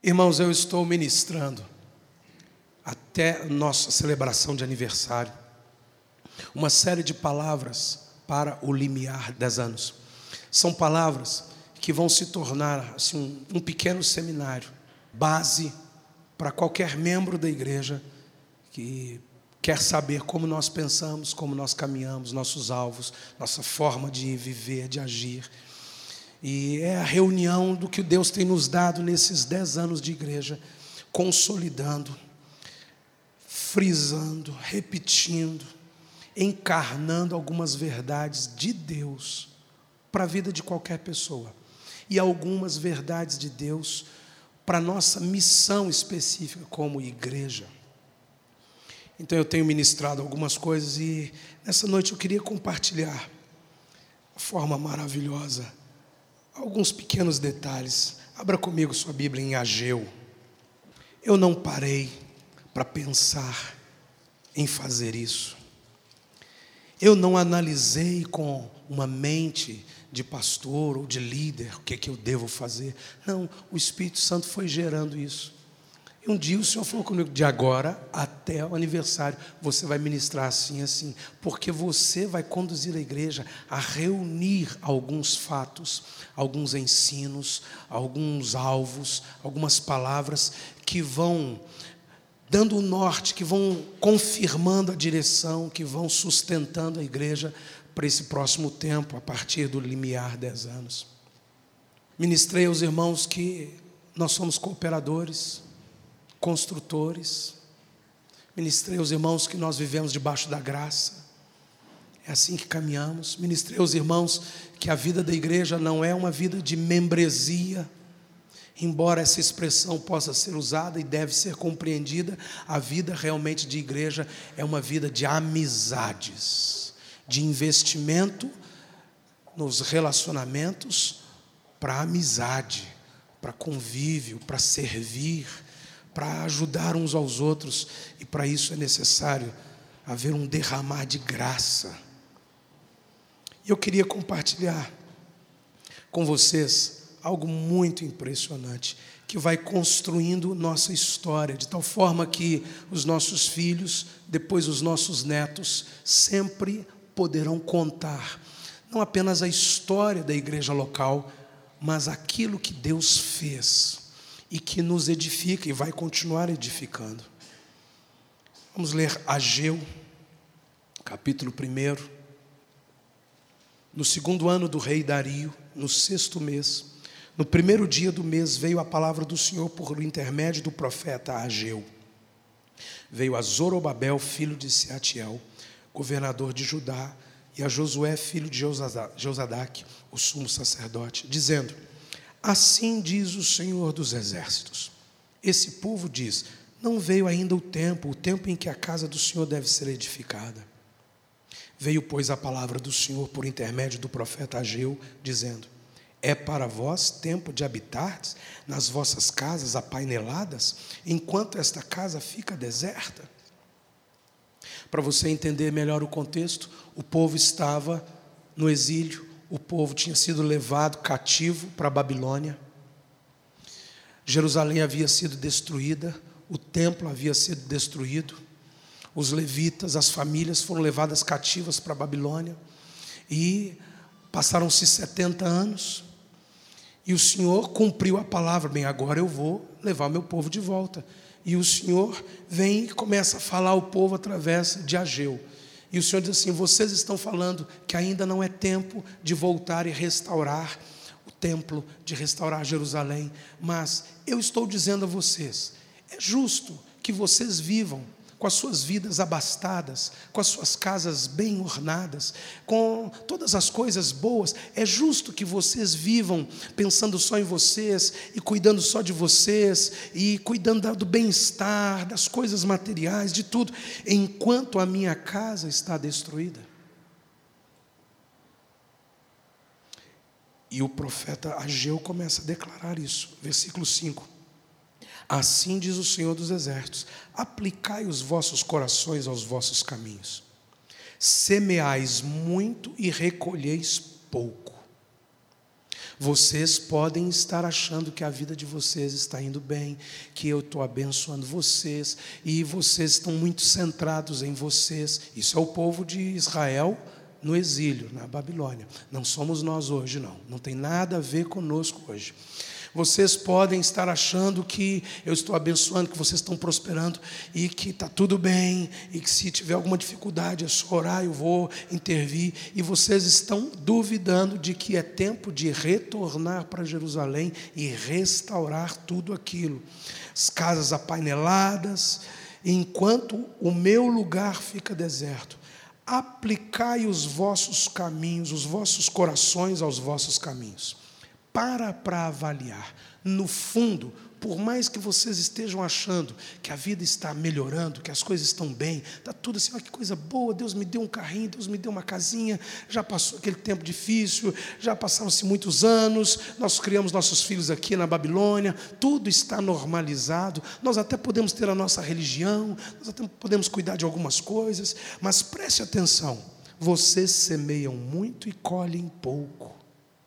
Irmãos, eu estou ministrando até nossa celebração de aniversário uma série de palavras para o limiar 10 anos. São palavras que vão se tornar assim, um pequeno seminário, base para qualquer membro da igreja que quer saber como nós pensamos, como nós caminhamos, nossos alvos, nossa forma de viver, de agir. E é a reunião do que Deus tem nos dado nesses 10 anos de igreja, consolidando, frisando, repetindo, encarnando algumas verdades de Deus para a vida de qualquer pessoa. E algumas verdades de Deus para a nossa missão específica como igreja. Então eu tenho ministrado algumas coisas e nessa noite eu queria compartilhar de forma maravilhosa alguns pequenos detalhes. Abra comigo sua Bíblia em Ageu. Eu não parei para pensar em fazer isso. Eu não analisei com uma mente de pastor ou de líder o que eu devo fazer. Não, o Espírito Santo foi gerando isso. E um dia o Senhor falou comigo, de agora até o aniversário, você vai ministrar assim, assim, porque você vai conduzir a igreja a reunir alguns fatos, alguns ensinos, alguns alvos, algumas palavras que vão dando o norte, que vão confirmando a direção, que vão sustentando a igreja para esse próximo tempo, a partir do limiar 10 anos. Ministrei aos irmãos que nós somos cooperadores, construtores. Ministrei aos irmãos que nós vivemos debaixo da graça. É assim que caminhamos. Ministrei aos irmãos que a vida da igreja não é uma vida de membresia, embora essa expressão possa ser usada e deve ser compreendida. A vida realmente de igreja é uma vida de amizades, de investimento nos relacionamentos para amizade, para convívio, para servir, para ajudar uns aos outros, e para isso é necessário haver um derramar de graça. E eu queria compartilhar com vocês algo muito impressionante, que vai construindo nossa história, de tal forma que os nossos filhos, depois os nossos netos, sempre poderão contar, não apenas a história da igreja local, mas aquilo que Deus fez, e que nos edifica e vai continuar edificando. Vamos ler Ageu, capítulo 1. No 2º ano do rei Dario, no 6º mês, no 1º dia do mês, veio a palavra do Senhor por intermédio do profeta Ageu. Veio a Zorobabel, filho de Sealtiel, governador de Judá, e a Josué, filho de Josadaque, o sumo sacerdote, dizendo: assim diz o Senhor dos exércitos. Esse povo diz: não veio ainda o tempo em que a casa do Senhor deve ser edificada. Veio, pois, a palavra do Senhor por intermédio do profeta Ageu, dizendo: é para vós tempo de habitardes nas vossas casas apaineladas, enquanto esta casa fica deserta? Para você entender melhor o contexto, o povo estava no exílio. O povo tinha sido levado cativo para a Babilônia. Jerusalém havia sido destruída, o templo havia sido destruído. Os levitas, as famílias foram levadas cativas para a Babilônia. E passaram-se 70 anos. E o Senhor cumpriu a palavra. Bem, agora eu vou levar o meu povo de volta. E o Senhor vem e começa a falar ao povo através de Ageu. E o Senhor diz assim: vocês estão falando que ainda não é tempo de voltar e restaurar o templo, de restaurar Jerusalém. Mas eu estou dizendo a vocês, é justo que vocês vivam com as suas vidas abastadas, com as suas casas bem ornadas, com todas as coisas boas. É justo que vocês vivam pensando só em vocês, e cuidando só de vocês, e cuidando do bem-estar, das coisas materiais, de tudo, enquanto a minha casa está destruída. E o profeta Ageu começa a declarar isso, versículo 5. Assim diz o Senhor dos exércitos: aplicai os vossos corações aos vossos caminhos. Semeais muito e recolheis pouco. Vocês podem estar achando que a vida de vocês está indo bem, que eu estou abençoando vocês, e vocês estão muito centrados em vocês. Isso é o povo de Israel no exílio, na Babilônia. Não somos nós hoje, não. Não tem nada a ver conosco hoje. Vocês podem estar achando que eu estou abençoando, que vocês estão prosperando e que está tudo bem, e que se tiver alguma dificuldade é só orar, eu vou intervir. E vocês estão duvidando de que é tempo de retornar para Jerusalém e restaurar tudo aquilo. As casas apaineladas, enquanto o meu lugar fica deserto. Aplicai os vossos caminhos, os vossos corações aos vossos caminhos. Para avaliar. No fundo, por mais que vocês estejam achando que a vida está melhorando, que as coisas estão bem, está tudo assim, olha que coisa boa, Deus me deu um carrinho, Deus me deu uma casinha, já passou aquele tempo difícil, já passaram-se muitos anos, nós criamos nossos filhos aqui na Babilônia, tudo está normalizado, nós até podemos ter a nossa religião, nós até podemos cuidar de algumas coisas, mas preste atenção, vocês semeiam muito e colhem pouco.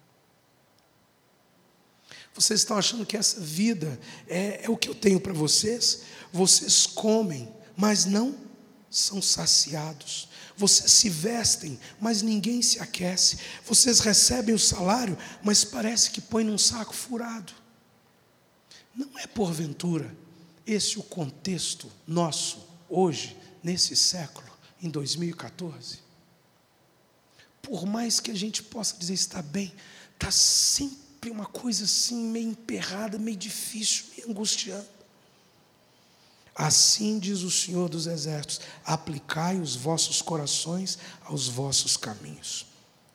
Vocês estão achando que essa vida é o que eu tenho para vocês? Vocês comem, mas não são saciados. Vocês se vestem, mas ninguém se aquece. Vocês recebem o salário, mas parece que põe num saco furado. Não é porventura esse o contexto nosso, hoje, nesse século, em 2014? Por mais que a gente possa dizer está bem, está sempre uma coisa assim, meio emperrada, meio difícil, meio angustiante. Assim diz o Senhor dos Exércitos: aplicai os vossos corações aos vossos caminhos.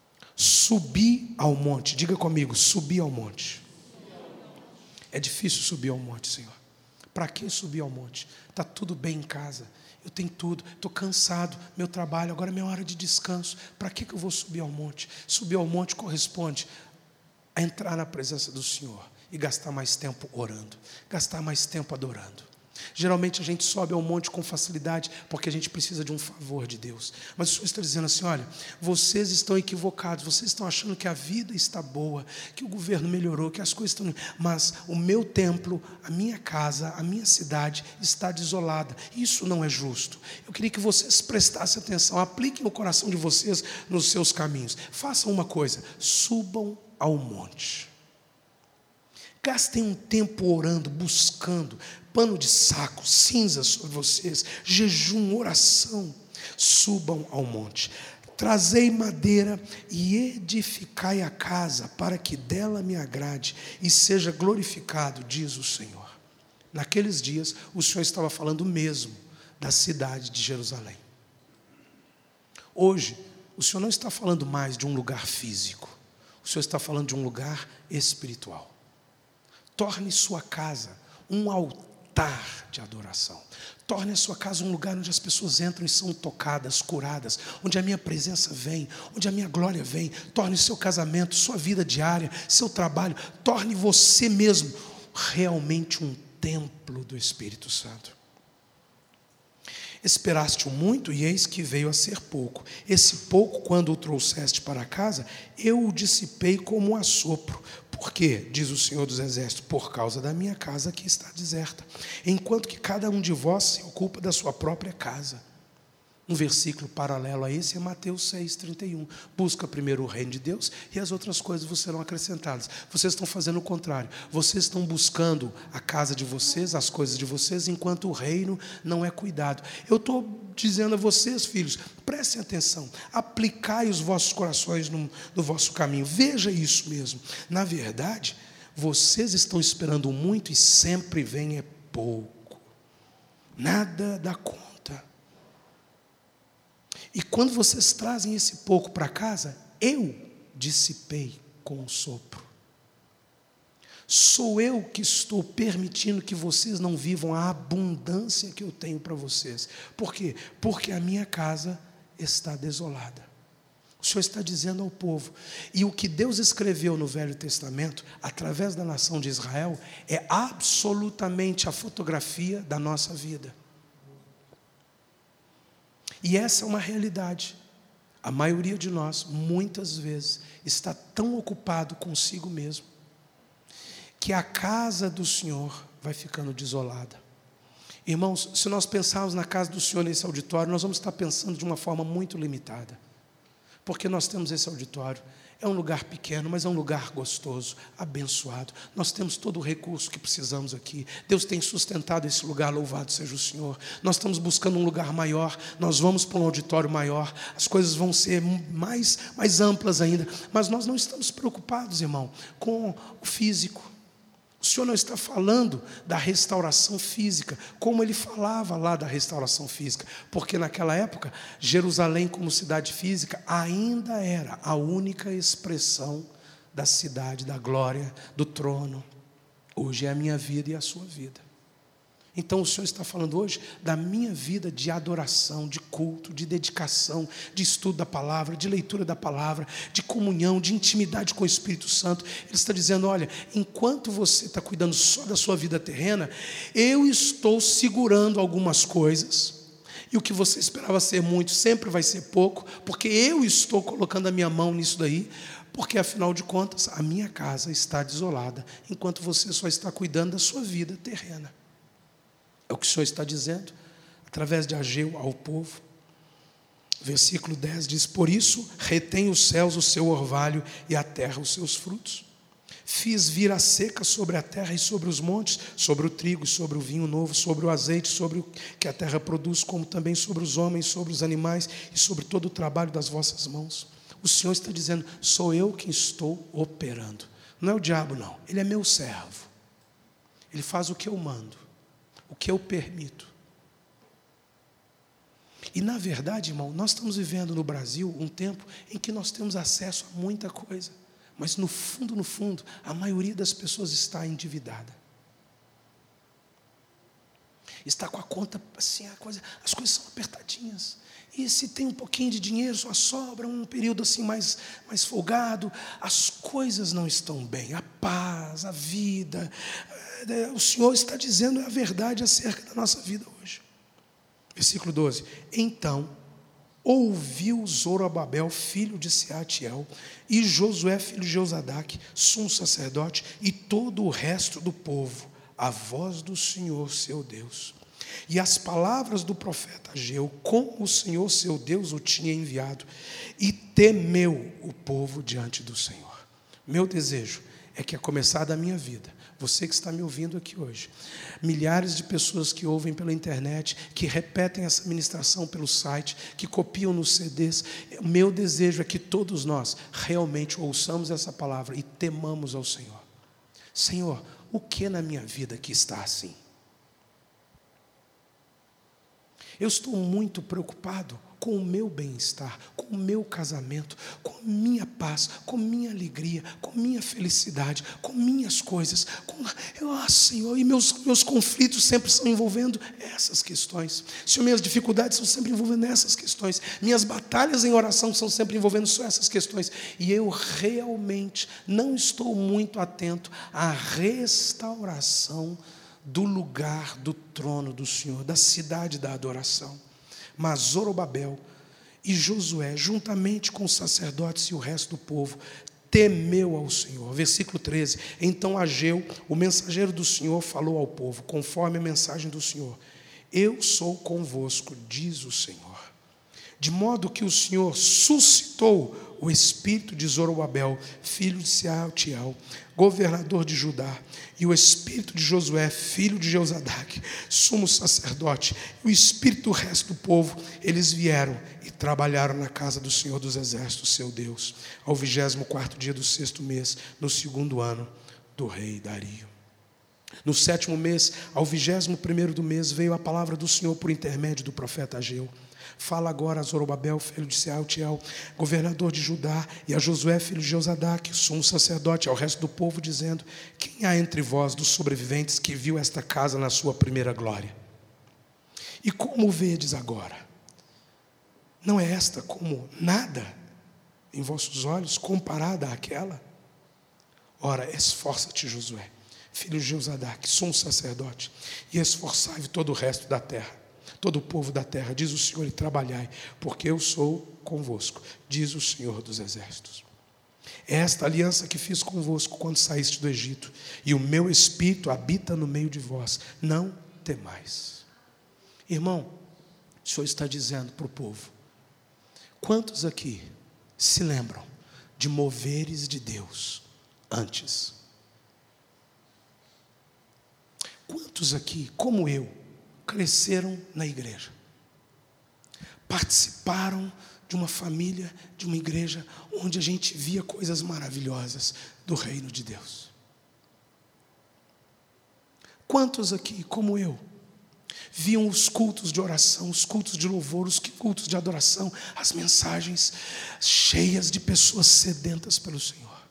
Subi ao monte, diga comigo, subi ao monte. É difícil subir ao monte, Senhor. Para que subir ao monte? Está tudo bem em casa, eu tenho tudo, estou cansado, meu trabalho, agora é minha hora de descanso. Para que eu vou subir ao monte? Subir ao monte corresponde a entrar na presença do Senhor e gastar mais tempo orando, gastar mais tempo adorando. Geralmente a gente sobe ao monte com facilidade porque a gente precisa de um favor de Deus. Mas o Senhor está dizendo assim, olha, vocês estão equivocados, vocês estão achando que a vida está boa, que o governo melhorou, que as coisas estão... Mas o meu templo, a minha casa, a minha cidade está desolada. Isso não é justo. Eu queria que vocês prestassem atenção, apliquem o coração de vocês nos seus caminhos. Façam uma coisa, subam ao monte. Gastem um tempo orando, buscando, pano de saco, cinza sobre vocês, jejum, oração. Subam ao monte. Trazei madeira e edificai a casa, para que dela me agrade e seja glorificado, diz o Senhor. Naqueles dias, o Senhor estava falando mesmo da cidade de Jerusalém. Hoje, o Senhor não está falando mais de um lugar físico. O Senhor está falando de um lugar espiritual. Torne sua casa um altar de adoração. Torne a sua casa um lugar onde as pessoas entram e são tocadas, curadas, onde a minha presença vem, onde a minha glória vem. Torne seu casamento, sua vida diária, seu trabalho. Torne você mesmo realmente um templo do Espírito Santo. Esperaste-o muito, e eis que veio a ser pouco. Esse pouco, quando o trouxeste para casa, eu o dissipei como um assopro. Por quê? Diz o Senhor dos Exércitos: por causa da minha casa que está deserta, enquanto que cada um de vós se ocupa da sua própria casa. Um versículo paralelo a esse é Mateus 6,31. Busca primeiro o reino de Deus e as outras coisas vos serão acrescentadas. Vocês estão fazendo o contrário. Vocês estão buscando a casa de vocês, as coisas de vocês, enquanto o reino não é cuidado. Eu estou dizendo a vocês, filhos, prestem atenção. Aplicai os vossos corações no vosso caminho. Veja isso mesmo. Na verdade, vocês estão esperando muito e sempre vem é pouco. Nada dá conta. E quando vocês trazem esse pouco para casa, eu dissipei com o sopro. Sou eu que estou permitindo que vocês não vivam a abundância que eu tenho para vocês. Por quê? Porque a minha casa está desolada. O Senhor está dizendo ao povo. E o que Deus escreveu no Velho Testamento, através da nação de Israel, é absolutamente a fotografia da nossa vida. E essa é uma realidade. A maioria de nós, muitas vezes, está tão ocupado consigo mesmo, que a casa do Senhor vai ficando desolada. Irmãos, se nós pensarmos na casa do Senhor nesse auditório, nós vamos estar pensando de uma forma muito limitada. Porque nós temos esse auditório. É um lugar pequeno, mas é um lugar gostoso, abençoado. Nós temos todo o recurso que precisamos aqui. Deus tem sustentado esse lugar, louvado seja o Senhor. Nós estamos buscando um lugar maior, nós vamos para um auditório maior, as coisas vão ser mais amplas ainda. Mas nós não estamos preocupados, irmão, com o físico. O Senhor não está falando da restauração física, como Ele falava lá da restauração física, porque naquela época, Jerusalém como cidade física ainda era a única expressão da cidade, da glória, do trono. Hoje é a minha vida e a sua vida. Então o Senhor está falando hoje da minha vida de adoração, de culto, de dedicação, de estudo da palavra, de leitura da palavra, de comunhão, de intimidade com o Espírito Santo. Ele está dizendo, olha, enquanto você está cuidando só da sua vida terrena, eu estou segurando algumas coisas, e o que você esperava ser muito, sempre vai ser pouco, porque eu estou colocando a minha mão nisso daí, porque afinal de contas, a minha casa está desolada, enquanto você só está cuidando da sua vida terrena. É o que o Senhor está dizendo, através de Ageu ao povo. Versículo 10 diz, por isso retém os céus o seu orvalho e a terra os seus frutos. Fiz vir a seca sobre a terra e sobre os montes, sobre o trigo, sobre o vinho novo, sobre o azeite, sobre o que a terra produz, como também sobre os homens, sobre os animais e sobre todo o trabalho das vossas mãos. O Senhor está dizendo, sou eu quem estou operando. Não é o diabo não, ele é meu servo. Ele faz o que eu mando, o que eu permito. E na verdade, irmão, nós estamos vivendo no Brasil um tempo em que nós temos acesso a muita coisa, mas no fundo, a maioria das pessoas está endividada. Está com a conta assim, as coisas são apertadinhas. E se tem um pouquinho de dinheiro, só sobra um período assim mais folgado, as coisas não estão bem, a paz, a vida. O Senhor está dizendo a verdade acerca da nossa vida hoje. Versículo 12. Então ouviu Zorobabel, filho de Sealtiel, e Josué, filho de Josadaque, sumo sacerdote, e todo o resto do povo, a voz do Senhor seu Deus, e as palavras do profeta Ageu, como o Senhor seu Deus o tinha enviado, e temeu o povo diante do Senhor. Meu desejo é que, a começar da minha vida, você que está me ouvindo aqui hoje, milhares de pessoas que ouvem pela internet, que repetem essa ministração pelo site, que copiam nos CDs, meu desejo é que todos nós realmente ouçamos essa palavra e temamos ao Senhor. Senhor, o que na minha vida que está assim? Eu estou muito preocupado com o meu bem-estar, com o meu casamento, com a minha paz, com a minha alegria, com a minha felicidade, com minhas coisas. Senhor, e meus conflitos sempre estão envolvendo essas questões. Senhor, minhas dificuldades estão sempre envolvendo essas questões. Minhas batalhas em oração estão sempre envolvendo só essas questões. E eu realmente não estou muito atento à restauração do lugar do trono do Senhor, da cidade da adoração. Mas Zorobabel e Josué, juntamente com os sacerdotes e o resto do povo, temeu ao Senhor. Versículo 13. Então Ageu, o mensageiro do Senhor, falou ao povo, conforme a mensagem do Senhor: eu sou convosco, diz o Senhor. De modo que o Senhor suscitou o espírito de Zorobabel, filho de Sealtiel, governador de Judá, e o espírito de Josué, filho de Josadaque, sumo sacerdote, e o espírito do resto do povo. Eles vieram e trabalharam na casa do Senhor dos Exércitos, seu Deus, ao 24º dia do 6º mês, no 2º ano do rei Dario. No 7º mês, ao 21º do mês, veio a palavra do Senhor por intermédio do profeta Ageu. Fala agora a Zorobabel, filho de Sealtiel, governador de Judá, e a Josué, filho de Josadaque, sumo sacerdote, ao resto do povo, dizendo: quem há entre vós dos sobreviventes que viu esta casa na sua primeira glória? E como vedes agora? Não é esta como nada em vossos olhos, comparada àquela? Ora, esforça-te, Josué, filho de Josadaque, sumo sacerdote, e esforçai-vos todo o resto da terra. todo o povo da terra, diz o Senhor, e trabalhai, porque eu sou convosco, diz o Senhor dos exércitos. É esta aliança que fiz convosco quando saíste do Egito, e o meu Espírito habita no meio de vós, não temais. Irmão, o Senhor está dizendo para o povo, quantos aqui se lembram de moveres de Deus antes? Quantos aqui, como eu, cresceram na igreja? Participaram de uma família, de uma igreja, onde a gente via coisas maravilhosas do reino de Deus? Quantos aqui, como eu, viam os cultos de oração, os cultos de louvor, os cultos de adoração, as mensagens cheias de pessoas sedentas pelo Senhor?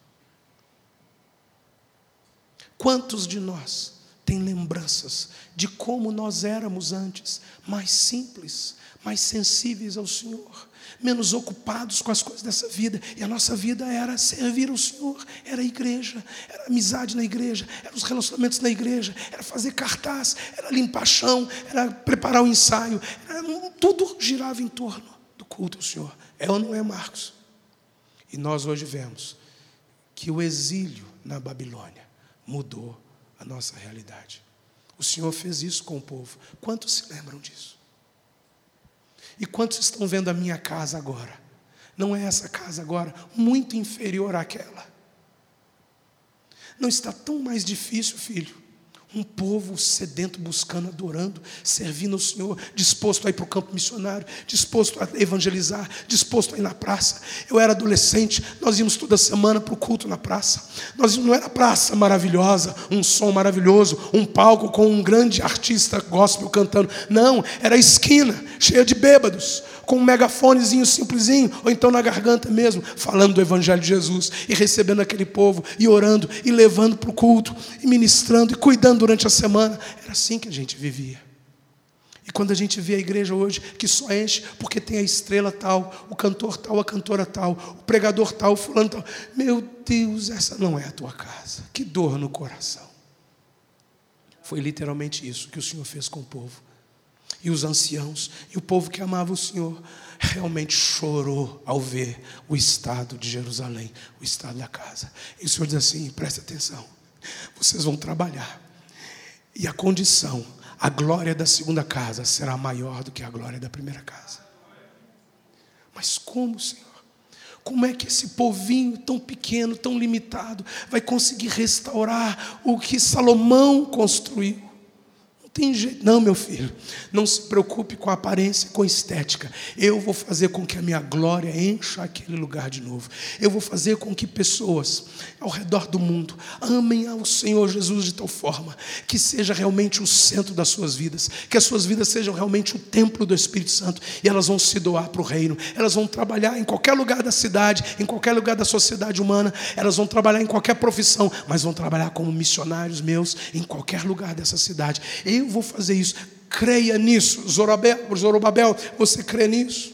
Quantos de nós têm lembranças de como nós éramos antes, mais simples, mais sensíveis ao Senhor, menos ocupados com as coisas dessa vida, e a nossa vida era servir ao Senhor, era a igreja, era a amizade na igreja, eram os relacionamentos na igreja, era fazer cartaz, era limpar chão, era preparar o ensaio, tudo girava em torno do culto ao Senhor. É ou não é, Marcos? E nós hoje vemos que o exílio na Babilônia mudou a nossa realidade. O Senhor fez isso com o povo. Quantos se lembram disso? E quantos estão vendo a minha casa agora? Não é essa casa agora muito inferior àquela? Não está tão mais difícil, filho? Um povo sedento, buscando, adorando, servindo ao Senhor, disposto a ir para o campo missionário, disposto a evangelizar, disposto a ir na praça. Eu era adolescente, nós íamos toda semana para o culto na praça. Não era praça maravilhosa, um som maravilhoso, um palco com um grande artista gospel cantando. Não, era a esquina, cheia de bêbados, com um megafonezinho simplesinho, ou então na garganta mesmo, falando do Evangelho de Jesus, e recebendo aquele povo, e orando, e levando para o culto, e ministrando, e cuidando durante a semana. Era assim que a gente vivia. E quando a gente vê a igreja hoje, que só enche porque tem a estrela tal, o cantor tal, a cantora tal, o pregador tal, o fulano tal, meu Deus, essa não é a tua casa. Que dor no coração. Foi literalmente isso que o Senhor fez com o povo. E os anciãos, e o povo que amava o Senhor, realmente chorou ao ver o estado de Jerusalém, o estado da casa. E o Senhor diz assim, presta atenção, vocês vão trabalhar, e a condição, a glória da segunda casa será maior do que a glória da primeira casa. Mas como, Senhor? Como é que esse povinho tão pequeno, tão limitado, vai conseguir restaurar o que Salomão construiu? Tem jeito. Não, meu filho, não se preocupe com a aparência, com a estética. Eu vou fazer com que a minha glória encha aquele lugar de novo. Eu vou fazer com que pessoas ao redor do mundo amem ao Senhor Jesus de tal forma que seja realmente o centro das suas vidas, que as suas vidas sejam realmente o templo do Espírito Santo, e elas vão se doar para o reino. Elas vão trabalhar em qualquer lugar da cidade, em qualquer lugar da sociedade humana. Elas vão trabalhar em qualquer profissão, mas vão trabalhar como missionários meus em qualquer lugar dessa cidade. Eu vou fazer isso. Creia nisso. Zorobabel, você crê nisso?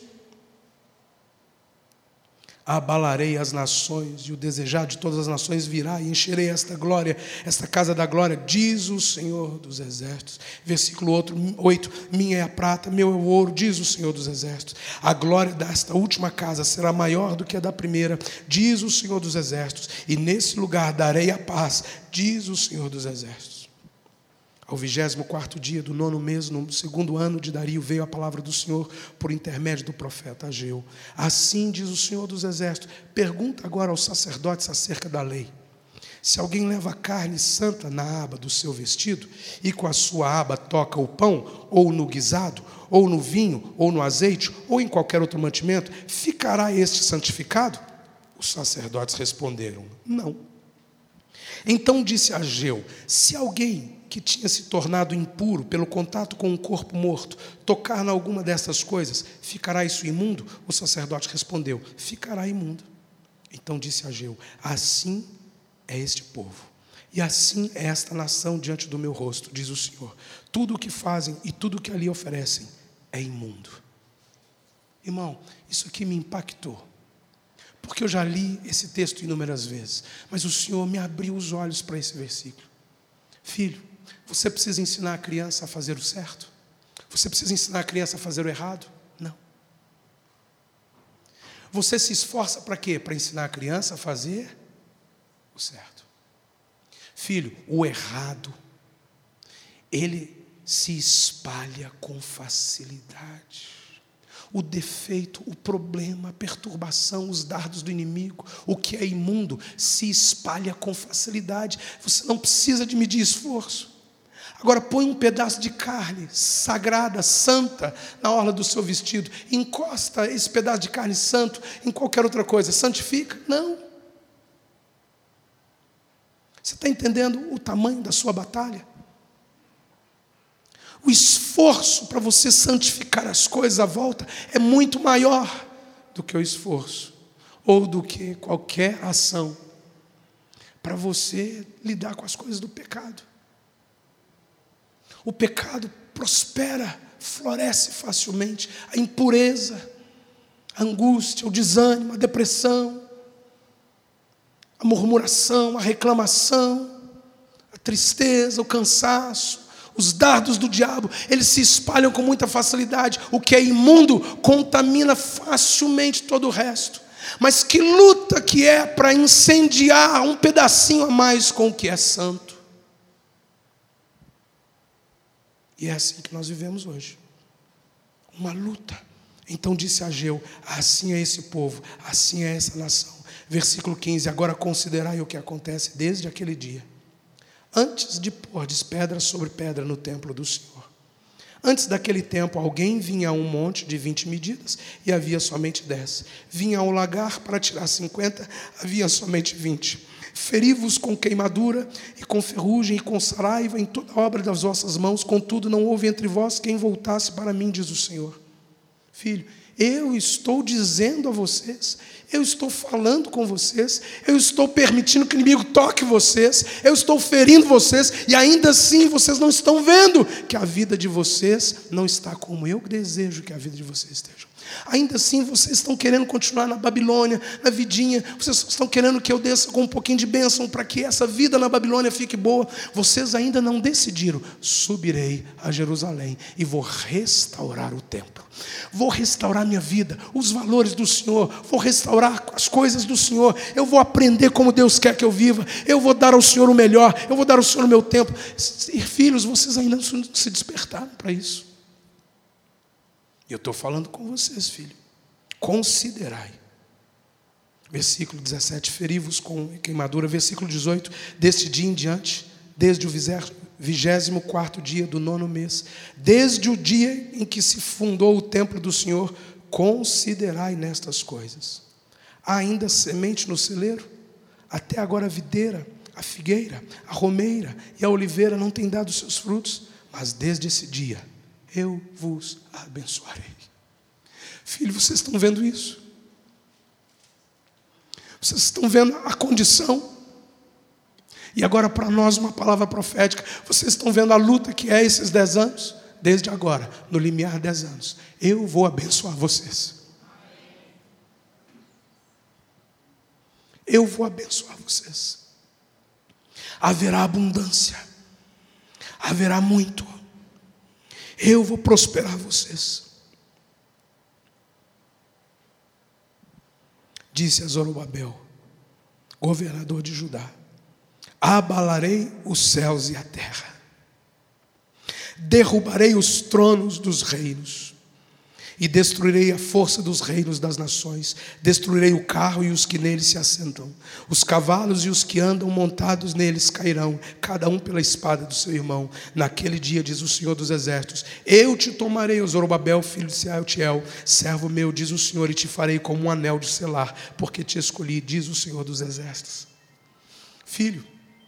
Abalarei as nações, e o desejar de todas as nações virá, e encherei esta glória, esta casa da glória, diz o Senhor dos exércitos. Versículo 8, minha é a prata, meu é o ouro, diz o Senhor dos exércitos. A glória desta última casa será maior do que a da primeira, diz o Senhor dos exércitos, e nesse lugar darei a paz, diz o Senhor dos exércitos. Ao 24º dia do 9º mês, no 2º ano de Dario, veio a palavra do Senhor por intermédio do profeta Ageu. Assim diz o Senhor dos exércitos, pergunta agora aos sacerdotes acerca da lei. Se alguém leva carne santa na aba do seu vestido, e com a sua aba toca o pão, ou no guisado, ou no vinho, ou no azeite, ou em qualquer outro mantimento, ficará este santificado? Os sacerdotes responderam, não. Então disse Ageu, se alguém que tinha se tornado impuro pelo contato com um corpo morto tocar em alguma dessas coisas, ficará isso imundo? O sacerdote respondeu, ficará imundo. Então disse Ageu, assim é este povo, e assim é esta nação diante do meu rosto, diz o Senhor. Tudo o que fazem e tudo o que ali oferecem é imundo. Irmão, isso aqui me impactou, porque eu já li esse texto inúmeras vezes, mas o Senhor me abriu os olhos para esse versículo. Filho, você precisa ensinar a criança a fazer o certo. Você precisa ensinar a criança a fazer o errado? Não. Você se esforça para quê? Para ensinar a criança a fazer o certo. Filho, o errado, ele se espalha com facilidade. O defeito, o problema, a perturbação, os dardos do inimigo, o que é imundo, se espalha com facilidade. Você não precisa de medir esforço. Agora põe um pedaço de carne sagrada, santa, na orla do seu vestido. Encosta esse pedaço de carne santo em qualquer outra coisa. Santifica? Não. Você está entendendo o tamanho da sua batalha? O esforço para você santificar as coisas à volta é muito maior do que o esforço, ou do que qualquer ação, para você lidar com as coisas do pecado. O pecado prospera, floresce facilmente. A impureza, a angústia, o desânimo, a depressão, a murmuração, a reclamação, a tristeza, o cansaço, os dardos do diabo, eles se espalham com muita facilidade. O que é imundo contamina facilmente todo o resto. Mas que luta que é para incendiar um pedacinho a mais com o que é santo. E é assim que nós vivemos hoje. Uma luta. Então disse Ageu: assim é esse povo, assim é essa nação. Versículo 15: agora considerai o que acontece desde aquele dia, antes de pordes pedra sobre pedra no templo do Senhor. Antes daquele tempo, alguém vinha a um monte de 20 medidas, e havia somente 10. Vinha ao lagar para tirar 50, havia somente 20. Feri-vos com queimadura, e com ferrugem, e com saraiva, em toda a obra das vossas mãos, contudo não houve entre vós quem voltasse para mim, diz o Senhor. Filho, eu estou dizendo a vocês, eu estou falando com vocês, eu estou permitindo que o inimigo toque vocês, eu estou ferindo vocês, e ainda assim vocês não estão vendo que a vida de vocês não está como eu desejo que a vida de vocês esteja. Ainda assim vocês estão querendo continuar na Babilônia, na vidinha, vocês estão querendo que eu desça com um pouquinho de bênção para que essa vida na Babilônia fique boa. Vocês ainda não decidiram. Subirei a Jerusalém e vou restaurar o templo. Vou restaurar minha vida, os valores do Senhor, vou restaurar as coisas do Senhor, eu vou aprender como Deus quer que eu viva, eu vou dar ao Senhor o melhor, eu vou dar ao Senhor o meu tempo. E filhos, vocês ainda não se despertaram para isso. Eu estou falando com vocês, filho. Considerai. Versículo 17, feri-vos com queimadura. Versículo 18, deste dia em diante, desde o 24º dia do 9º mês, desde o dia em que se fundou o templo do Senhor, considerai nestas coisas. Há ainda semente no celeiro? Até agora a videira, a figueira, a romeira e a oliveira não têm dado seus frutos, mas desde esse dia eu vos abençoarei. Filho, vocês estão vendo isso? Vocês estão vendo a condição? E agora para nós uma palavra profética. Vocês estão vendo a luta que é esses 10 anos? Desde agora, no limiar 10 anos, eu vou abençoar vocês. Eu vou abençoar vocês. Haverá abundância. Haverá muito. Eu vou prosperar vocês. Disse a Zorobabel, governador de Judá: abalarei os céus e a terra, derrubarei os tronos dos reinos, e destruirei a força dos reinos das nações, destruirei o carro e os que nele se assentam, os cavalos e os que andam montados neles cairão, cada um pela espada do seu irmão. Naquele dia, diz o Senhor dos exércitos, eu te tomarei, o Zorobabel, filho de Sealtiel, servo meu, diz o Senhor, e te farei como um anel de selar, porque te escolhi, diz o Senhor dos exércitos. Filho,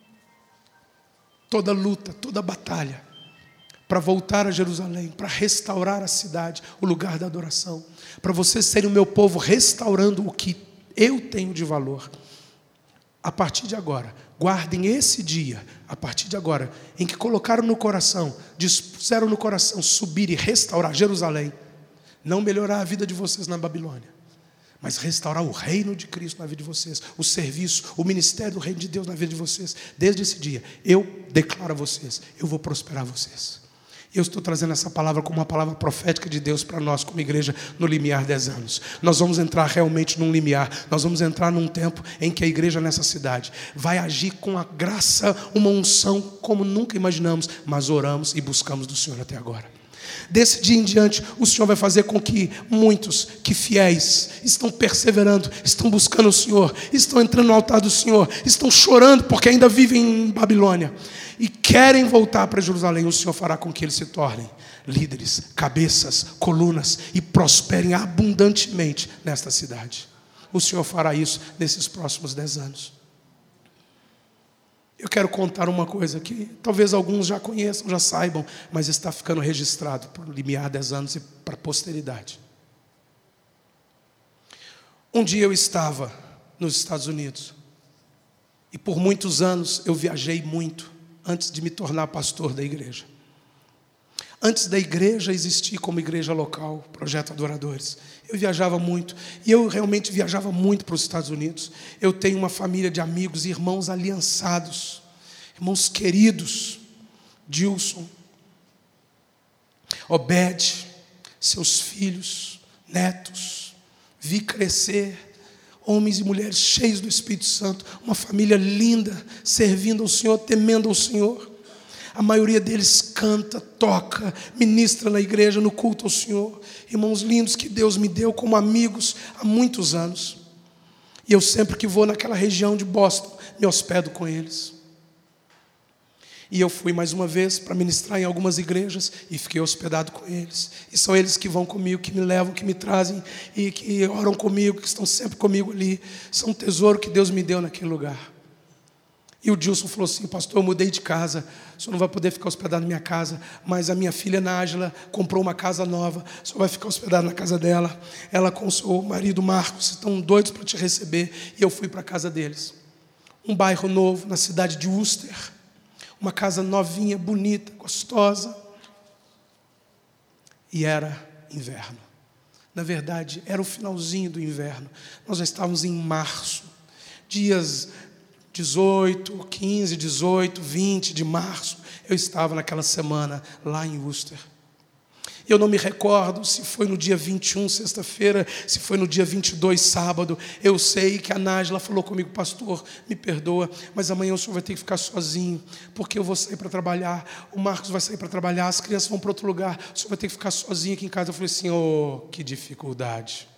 toda luta, toda batalha, para voltar a Jerusalém, para restaurar a cidade, o lugar da adoração, para vocês serem o meu povo, restaurando o que eu tenho de valor. A partir de agora, guardem esse dia, a partir de agora, em que colocaram no coração, dispuseram no coração subir e restaurar Jerusalém, não melhorar a vida de vocês na Babilônia, mas restaurar o reino de Cristo na vida de vocês, o serviço, o ministério do reino de Deus na vida de vocês. Desde esse dia, eu declaro a vocês, eu vou prosperar vocês. Eu estou trazendo essa palavra como uma palavra profética de Deus para nós, como igreja, no limiar 10 anos. Nós vamos entrar realmente num limiar. Nós vamos entrar num tempo em que a igreja nessa cidade vai agir com a graça, uma unção como nunca imaginamos, mas oramos e buscamos do Senhor até agora. Desse dia em diante, o Senhor vai fazer com que muitos que fiéis estão perseverando, estão buscando o Senhor, estão entrando no altar do Senhor, estão chorando porque ainda vivem em Babilônia e querem voltar para Jerusalém. O Senhor fará com que eles se tornem líderes, cabeças, colunas e prosperem abundantemente nesta cidade. O Senhor fará isso nesses próximos 10 anos. Eu quero contar uma coisa que talvez alguns já conheçam, já saibam, mas está ficando registrado para o limiar 10 anos e para a posteridade. Um dia eu estava nos Estados Unidos e por muitos anos eu viajei muito antes de me tornar pastor da igreja. Antes da igreja existir como igreja local, Projeto Adoradores, eu viajava muito, e eu realmente viajava muito para os Estados Unidos. Eu tenho uma família de amigos e irmãos aliançados, irmãos queridos, Dilson, Obed, seus filhos, netos, vi crescer, homens e mulheres cheios do Espírito Santo, uma família linda, servindo ao Senhor, temendo ao Senhor. A maioria deles canta, toca, ministra na igreja, no culto ao Senhor. Irmãos lindos que Deus me deu como amigos há muitos anos. E eu sempre que vou naquela região de Boston, me hospedo com eles. E eu fui mais uma vez para ministrar em algumas igrejas e fiquei hospedado com eles. E são eles que vão comigo, que me levam, que me trazem e que oram comigo, que estão sempre comigo ali. São um tesouro que Deus me deu naquele lugar. E o Dilson falou assim: pastor, eu mudei de casa, o senhor não vai poder ficar hospedado na minha casa, mas a minha filha Nájila comprou uma casa nova, o senhor vai ficar hospedado na casa dela. Ela com o seu marido Marcos estão doidos para te receber. E eu fui para a casa deles. Um bairro novo, na cidade de Worcester. Uma casa novinha, bonita, gostosa. E era inverno. Na verdade, era o finalzinho do inverno. Nós já estávamos em março. Dias 18, 15, 18, 20 de março. Eu estava naquela semana lá em Worcester. Eu não me recordo se foi no dia 21, sexta-feira, se foi no dia 22, sábado. Eu sei que a Nájila falou comigo: pastor, me perdoa, mas amanhã o senhor vai ter que ficar sozinho, porque eu vou sair para trabalhar, o Marcos vai sair para trabalhar, as crianças vão para outro lugar, o senhor vai ter que ficar sozinho aqui em casa. Eu falei assim: oh, que dificuldade.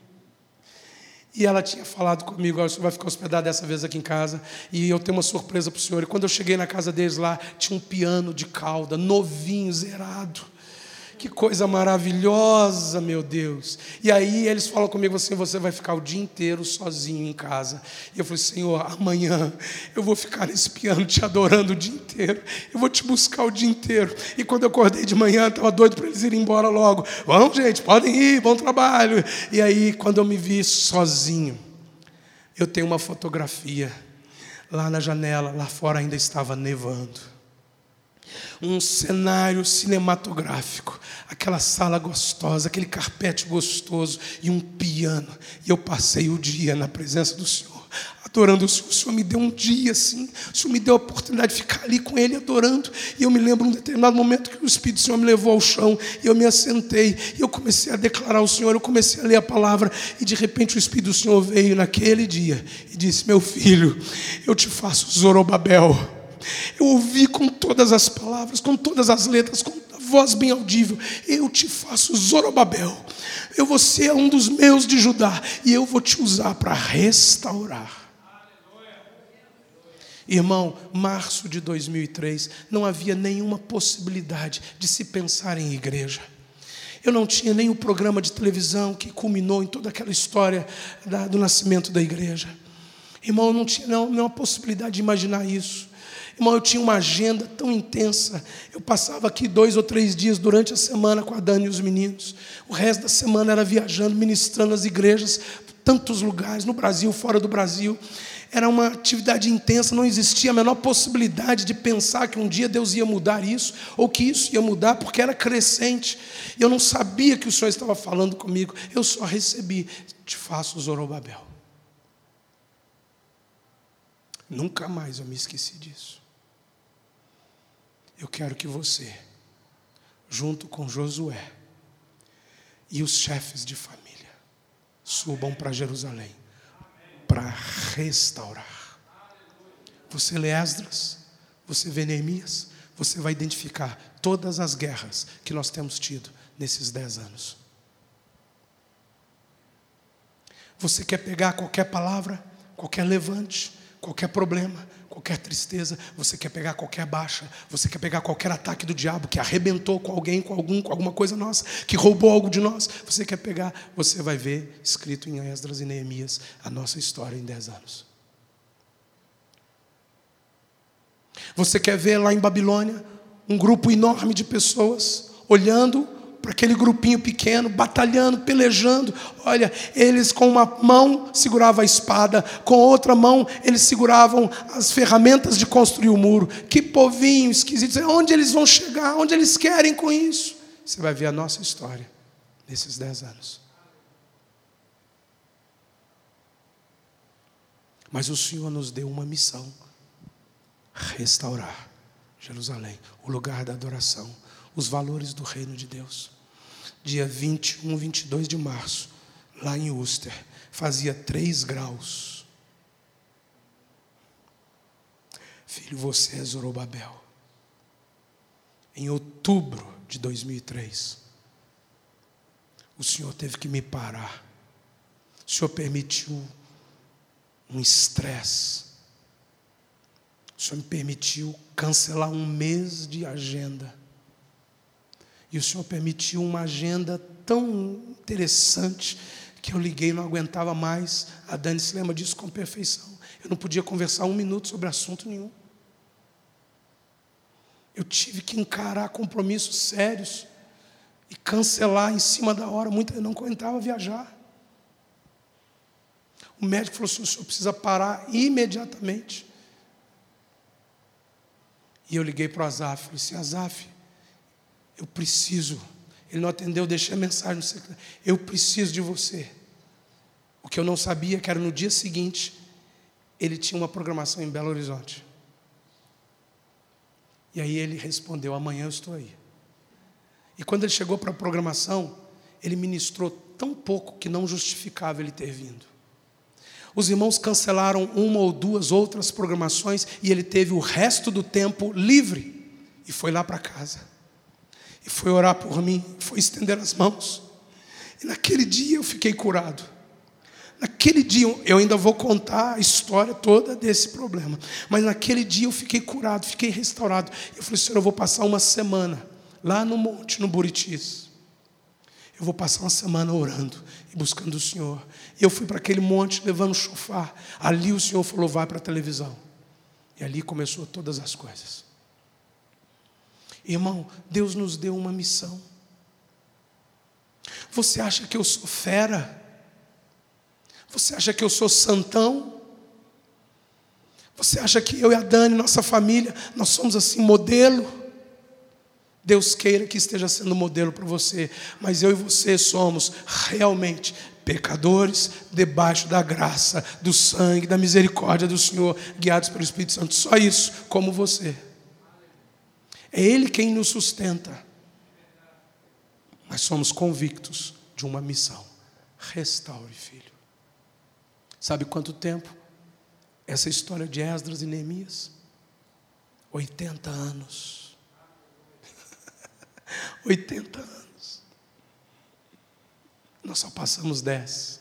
E ela tinha falado comigo: o senhor vai ficar hospedado dessa vez aqui em casa, e eu tenho uma surpresa para o senhor. E quando eu cheguei na casa deles lá, tinha um piano de cauda, novinho, zerado. Que coisa maravilhosa, meu Deus. E aí eles falam comigo assim: você vai ficar o dia inteiro sozinho em casa. E eu falei: Senhor, amanhã eu vou ficar nesse piano te adorando o dia inteiro. Eu vou te buscar o dia inteiro. E quando eu acordei de manhã, estava doido para eles irem embora logo. Vamos, gente, podem ir, bom trabalho. E aí, quando eu me vi sozinho, eu tenho uma fotografia. Lá na janela, lá fora ainda estava nevando. Um cenário cinematográfico, aquela sala gostosa, aquele carpete gostoso e um piano. E eu passei o dia na presença do Senhor, adorando o Senhor. O Senhor me deu um dia assim, o Senhor me deu a oportunidade de ficar ali com Ele adorando. E eu me lembro um determinado momento que o Espírito do Senhor me levou ao chão, e eu me assentei, e eu comecei a declarar ao Senhor, eu comecei a ler a palavra, e de repente o Espírito do Senhor veio naquele dia e disse: meu filho, eu te faço Zorobabel. Eu ouvi com todas as palavras, com todas as letras, com a voz bem audível: eu te faço Zorobabel. Eu vou ser um dos meus de Judá, e eu vou te usar para restaurar. Irmão, março de 2003, não havia nenhuma possibilidade de se pensar em igreja. Eu não tinha nem o programa de televisão que culminou em toda aquela história do nascimento da igreja. Irmão, eu não tinha nenhuma possibilidade de imaginar isso. Irmão, eu tinha uma agenda tão intensa. Eu passava aqui 2 ou 3 dias durante a semana com a Dani e os meninos. O resto da semana era viajando, ministrando nas igrejas, tantos lugares, no Brasil, fora do Brasil. Era uma atividade intensa, não existia a menor possibilidade de pensar que um dia Deus ia mudar isso, ou que isso ia mudar, porque era crescente. E eu não sabia que o Senhor estava falando comigo. Eu só recebi: te faço Zorobabel. Nunca mais eu me esqueci disso. Eu quero que você junto com Josué e os chefes de família, subam para Jerusalém para restaurar. Você lê Esdras, você vê Neemias, você vai identificar todas as guerras que nós temos tido nesses 10 anos. Você quer pegar qualquer palavra, qualquer levante, qualquer problema, qualquer tristeza, você quer pegar qualquer baixa, você quer pegar qualquer ataque do diabo que arrebentou com alguém, com alguma coisa nossa, que roubou algo de nós, você quer pegar, você vai ver escrito em Esdras e Neemias a nossa história em 10 anos. Você quer ver lá em Babilônia um grupo enorme de pessoas olhando para aquele grupinho pequeno, batalhando, pelejando. Olha, eles com uma mão seguravam a espada, com outra mão eles seguravam as ferramentas de construir o muro. Que povinho esquisito. Onde eles vão chegar? Onde eles querem com isso? Você vai ver a nossa história nesses 10 anos. Mas o Senhor nos deu uma missão: restaurar Jerusalém, o lugar da adoração, os valores do reino de Deus. Dia 21, 22 de março, lá em Uster, fazia 3 graus. Filho, você é Zorobabel. Em outubro de 2003, o Senhor teve que me parar. O Senhor permitiu um estresse. O Senhor me permitiu cancelar um mês de agenda. E o Senhor permitiu uma agenda tão interessante que eu liguei e não aguentava mais. A Dani se lembra disso com perfeição. Eu não podia conversar 1 minuto sobre assunto nenhum. Eu tive que encarar compromissos sérios e cancelar em cima da hora. Eu não aguentava viajar. O médico falou assim: o senhor precisa parar imediatamente. E eu liguei para o Azaf, falei assim: Azaf, eu preciso. Ele não atendeu, deixei a mensagem no secretário. Eu preciso de você. O que eu não sabia que era no dia seguinte, ele tinha uma programação em Belo Horizonte. E aí ele respondeu: amanhã eu estou aí. E quando ele chegou para a programação, ele ministrou tão pouco que não justificava ele ter vindo. Os irmãos cancelaram 1 ou 2 outras programações e ele teve o resto do tempo livre. E foi lá para casa. E foi orar por mim, foi estender as mãos. E naquele dia eu fiquei curado. Naquele dia, eu ainda vou contar a história toda desse problema. Mas naquele dia eu fiquei curado, fiquei restaurado. Eu falei: Senhor, eu vou passar uma semana lá no monte, no Buritis. Eu vou passar uma semana orando e buscando o Senhor. E eu fui para aquele monte levando chofar. Ali o Senhor falou: vai para a televisão. E ali começou todas as coisas. Irmão, Deus nos deu uma missão. Você acha que eu sou fera? Você acha que eu sou santão? Você acha que eu e a Dani, nossa família, nós somos assim modelo? Deus queira que esteja sendo modelo para você, mas eu e você somos realmente pecadores debaixo da graça, do sangue, da misericórdia do Senhor, guiados pelo Espírito Santo. Só isso, como você. É Ele quem nos sustenta. Mas somos convictos de uma missão. Restaure, filho. Sabe quanto tempo? Essa história de Esdras e Neemias? 80 anos. 80 anos. Nós só passamos 10.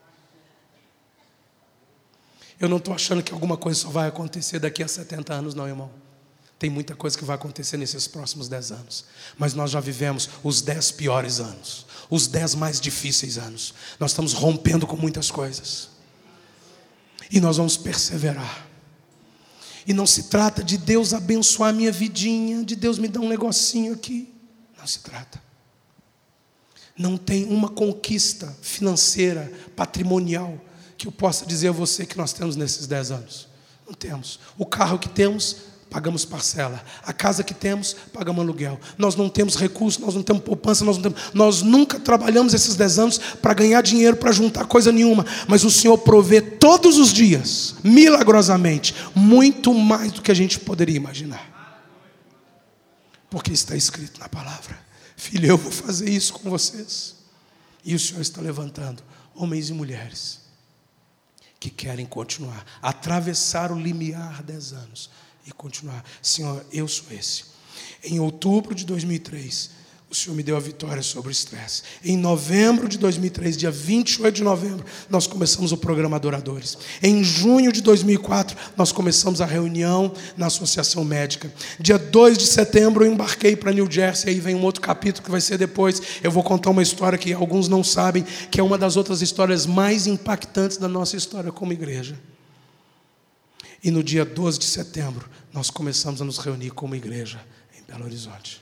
Eu não estou achando que alguma coisa só vai acontecer daqui a 70 anos, não, irmão. Tem muita coisa que vai acontecer nesses próximos 10 anos. Mas nós já vivemos os 10 piores anos. Os 10 mais difíceis anos. Nós estamos rompendo com muitas coisas. E nós vamos perseverar. E não se trata de Deus abençoar a minha vidinha, de Deus me dar um negocinho aqui. Não se trata. Não tem uma conquista financeira, patrimonial, que eu possa dizer a você que nós temos nesses 10 anos. Não temos. O carro que temos, pagamos parcela. A casa que temos, pagamos aluguel. Nós não temos recursos, nós não temos poupança, nós nunca trabalhamos esses 10 anos para ganhar dinheiro, para juntar coisa nenhuma. Mas o Senhor provê todos os dias, milagrosamente, muito mais do que a gente poderia imaginar. Porque está escrito na palavra: Filho, eu vou fazer isso com vocês. E o Senhor está levantando homens e mulheres que querem continuar, atravessar o limiar 10 anos e continuar. Senhor, eu sou esse. Em outubro de 2003, o Senhor me deu a vitória sobre o estresse. Em novembro de 2003, dia 28 de novembro, nós começamos o programa Adoradores. Em junho de 2004, nós começamos a reunião na Associação Médica. Dia 2 de setembro, eu embarquei para New Jersey. Aí vem um outro capítulo que vai ser depois. Eu vou contar uma história que alguns não sabem, que é uma das outras histórias mais impactantes da nossa história como igreja. E no dia 12 de setembro, nós começamos a nos reunir como igreja em Belo Horizonte.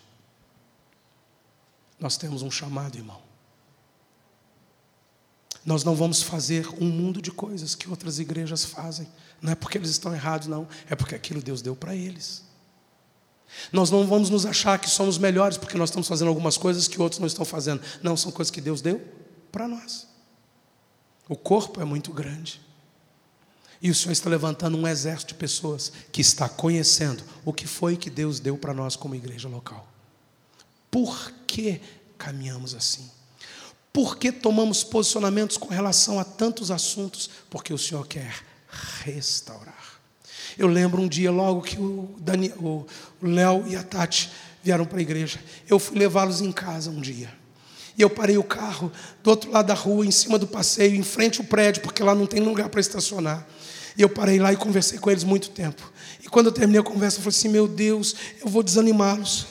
Nós temos um chamado, irmão. Nós não vamos fazer um mundo de coisas que outras igrejas fazem. Não é porque eles estão errados, não. É porque aquilo Deus deu para eles. Nós não vamos nos achar que somos melhores porque nós estamos fazendo algumas coisas que outros não estão fazendo. Não, são coisas que Deus deu para nós. O corpo é muito grande. E o Senhor está levantando um exército de pessoas que está conhecendo o que foi que Deus deu para nós como igreja local. Por que caminhamos assim? Por que tomamos posicionamentos com relação a tantos assuntos? Porque o Senhor quer restaurar. Eu lembro um dia, logo que o Léo e a Tati vieram para a igreja, eu fui levá-los em casa um dia. E eu parei o carro do outro lado da rua, em cima do passeio, em frente ao prédio, porque lá não tem lugar para estacionar. E eu parei lá e conversei com eles muito tempo. E quando eu terminei a conversa, eu falei assim, meu Deus, eu vou desanimá-los.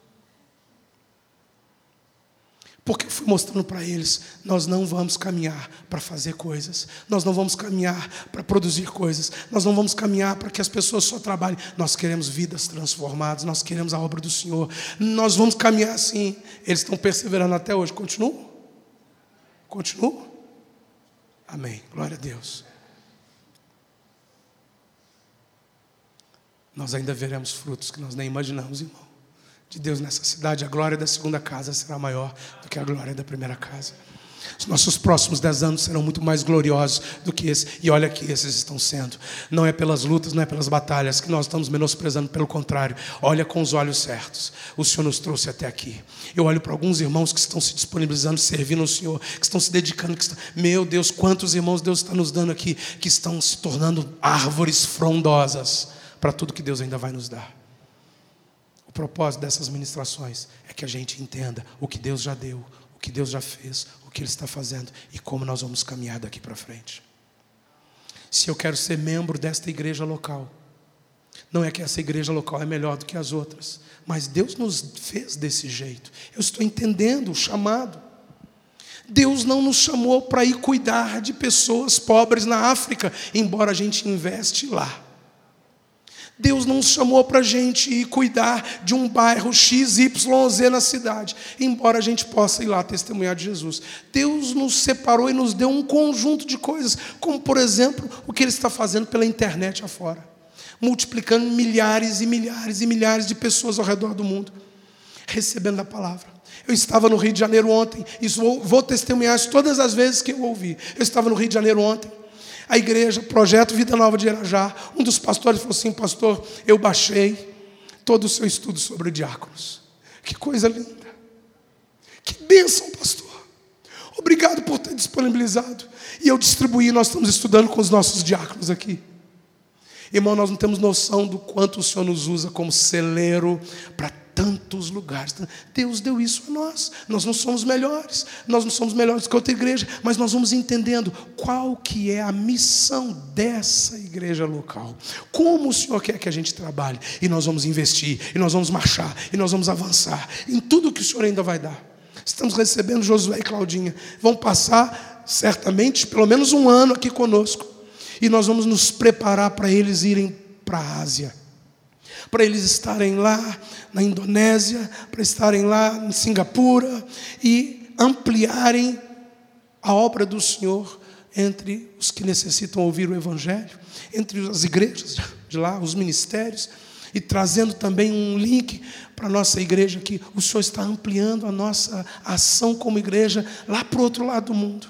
Porque eu fui mostrando para eles, nós não vamos caminhar para fazer coisas, nós não vamos caminhar para produzir coisas, nós não vamos caminhar para que as pessoas só trabalhem, nós queremos vidas transformadas, nós queremos a obra do Senhor, nós vamos caminhar assim. Eles estão perseverando até hoje, continuam? Continuam? Amém, glória a Deus. Nós ainda veremos frutos que nós nem imaginamos, irmão. De Deus nessa cidade, a glória da segunda casa será maior do que a glória da primeira casa. Os nossos próximos 10 anos serão muito mais gloriosos do que esse. E olha que esses estão sendo. Não é pelas lutas, não é pelas batalhas que nós estamos menosprezando, pelo contrário. Olha com os olhos certos. O Senhor nos trouxe até aqui. Eu olho para alguns irmãos que estão se disponibilizando, servindo ao Senhor, que estão se dedicando. Meu Deus, quantos irmãos Deus está nos dando aqui, que estão se tornando árvores frondosas para tudo que Deus ainda vai nos dar. O propósito dessas ministrações é que a gente entenda o que Deus já deu, o que Deus já fez, o que Ele está fazendo e como nós vamos caminhar daqui para frente. Se eu quero ser membro desta igreja local, não é que essa igreja local é melhor do que as outras, mas Deus nos fez desse jeito. Eu estou entendendo o chamado. Deus não nos chamou para ir cuidar de pessoas pobres na África, embora a gente investe lá. Deus não nos chamou para a gente ir cuidar de um bairro XYZ na cidade, embora a gente possa ir lá testemunhar de Jesus. Deus nos separou e nos deu um conjunto de coisas, como por exemplo, o que Ele está fazendo pela internet afora, multiplicando milhares e milhares e milhares de pessoas ao redor do mundo, recebendo a palavra. Eu estava no Rio de Janeiro ontem, e vou testemunhar isso todas as vezes que eu ouvi. Eu estava no Rio de Janeiro ontem. A igreja, Projeto Vida Nova de Irajá, um dos pastores falou assim, pastor, eu baixei todo o seu estudo sobre diáconos. Que coisa linda. Que bênção, pastor. Obrigado por ter disponibilizado. E eu distribuí, nós estamos estudando com os nossos diáconos aqui. Irmão, nós não temos noção do quanto o Senhor nos usa como celeiro para tantos lugares. Deus deu isso a nós. Nós não somos melhores. Nós não somos melhores que outra igreja, mas nós vamos entendendo qual que é a missão dessa igreja local. Como o Senhor quer que a gente trabalhe. E nós vamos investir, e nós vamos marchar, e nós vamos avançar em tudo que o Senhor ainda vai dar. Estamos recebendo Josué e Claudinha. Vão passar, certamente, pelo menos um ano aqui conosco. E nós vamos nos preparar para eles irem para a Ásia. Para eles estarem lá na Indonésia, para estarem lá em Singapura e ampliarem a obra do Senhor entre os que necessitam ouvir o Evangelho, entre as igrejas de lá, os ministérios, e trazendo também um link para a nossa igreja aqui. O Senhor está ampliando a nossa ação como igreja lá para o outro lado do mundo.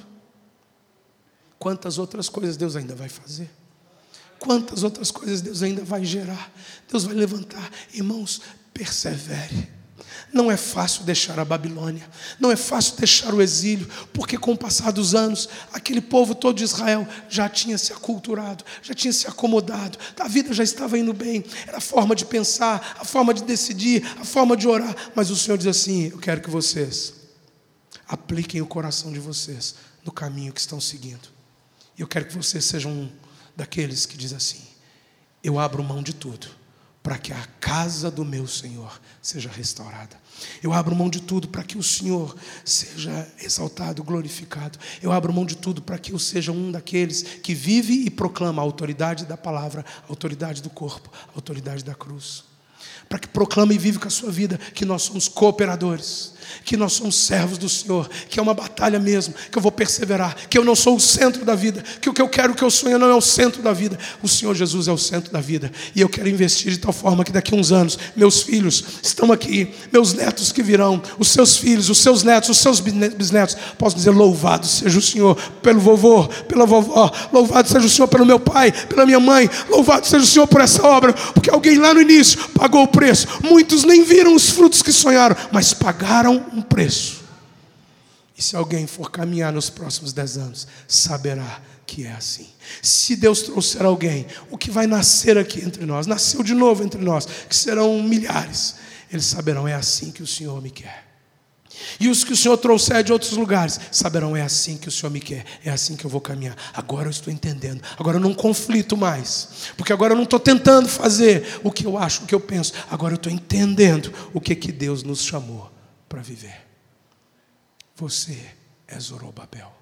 Quantas outras coisas Deus ainda vai fazer? Quantas outras coisas Deus ainda vai gerar? Deus vai levantar. Irmãos, persevere. Não é fácil deixar a Babilônia, não é fácil deixar o exílio, porque com o passar dos anos, aquele povo todo de Israel já tinha se aculturado, já tinha se acomodado, a vida já estava indo bem, era a forma de pensar, a forma de decidir, a forma de orar, mas o Senhor diz assim: eu quero que vocês apliquem o coração de vocês no caminho que estão seguindo, e eu quero que vocês sejam um daqueles que diz assim: eu abro mão de tudo, para que a casa do meu Senhor seja restaurada. Eu abro mão de tudo para que o Senhor seja exaltado, glorificado. Eu abro mão de tudo para que eu seja um daqueles que vive e proclama a autoridade da palavra, a autoridade do corpo, a autoridade da cruz. Para que proclame e vive com a sua vida que nós somos cooperadores, que nós somos servos do Senhor, que é uma batalha mesmo, que eu vou perseverar, que eu não sou o centro da vida, que o que eu quero, o que eu sonho não é o centro da vida. O Senhor Jesus é o centro da vida, e eu quero investir de tal forma que daqui a uns anos, meus filhos estão aqui, meus netos que virão, os seus filhos, os seus netos, os seus bisnetos, posso dizer: louvado seja o Senhor pelo vovô, pela vovó, louvado seja o Senhor pelo meu pai, pela minha mãe, louvado seja o Senhor por essa obra, porque alguém lá no início pagou o preço. Muitos nem viram os frutos que sonharam, mas pagaram um preço. E se alguém for caminhar nos próximos 10 anos, saberá que é assim. Se Deus trouxer alguém, o que vai nascer aqui entre nós, nasceu de novo entre nós, que serão milhares, eles saberão: é assim que o Senhor me quer. E os que o Senhor trouxer de outros lugares saberão: é assim que o Senhor me quer, é assim que eu vou caminhar. Agora eu estou entendendo, agora eu não conflito mais, porque agora eu não estou tentando fazer o que eu acho, o que eu penso. Agora eu estou entendendo o que Deus nos chamou para viver. Você é Zorobabel.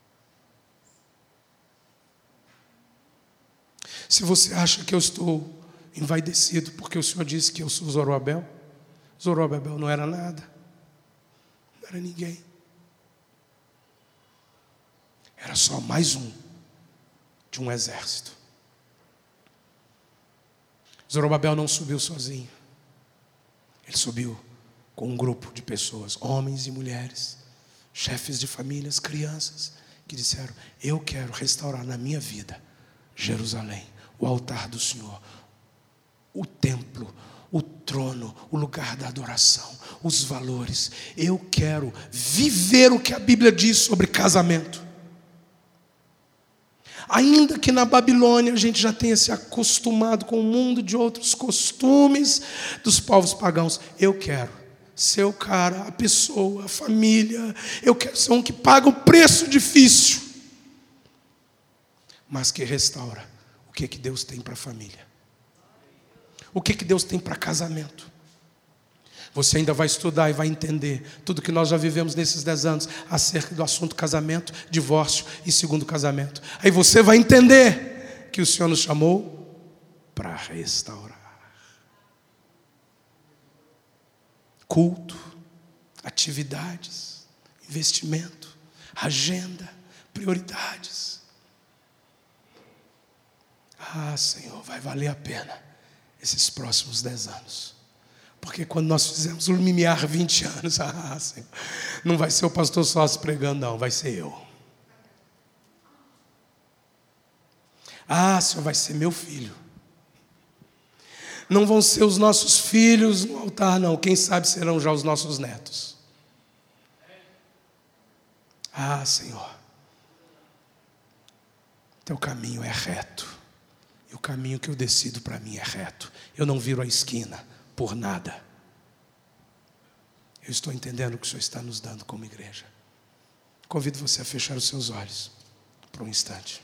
Se você acha que eu estou envaidecido porque o Senhor disse que eu sou Zorobabel, Zorobabel não era nada, não era ninguém, era só mais um de um exército. Zorobabel não subiu sozinho, ele subiu com um grupo de pessoas, homens e mulheres, chefes de famílias, crianças, que disseram: eu quero restaurar na minha vida Jerusalém, o altar do Senhor, o templo, o trono, o lugar da adoração, os valores. Eu quero viver o que a Bíblia diz sobre casamento. Ainda que na Babilônia a gente já tenha se acostumado com o mundo de outros costumes dos povos pagãos, eu quero ser o cara, a pessoa, a família. Eu quero ser um que paga o preço difícil, mas que restaura o que Deus tem para a família, o que Deus tem para casamento. Você ainda vai estudar e vai entender tudo que nós já vivemos nesses 10 anos acerca do assunto casamento, divórcio e segundo casamento. Aí você vai entender que o Senhor nos chamou para restaurar. Culto, atividades, investimento, agenda, prioridades. Senhor, vai valer a pena esses próximos 10 anos. Porque quando nós fizermos o limiar 20 anos, Senhor, não vai ser o pastor Sócio pregando, não, vai ser eu. Senhor, vai ser meu filho. Não vão ser os nossos filhos no altar, não. Quem sabe serão já os nossos netos. Senhor, teu caminho é reto. E o caminho que eu decido para mim é reto. Eu não viro a esquina por nada. Eu estou entendendo o que o Senhor está nos dando como igreja. Convido você a fechar os seus olhos por um instante.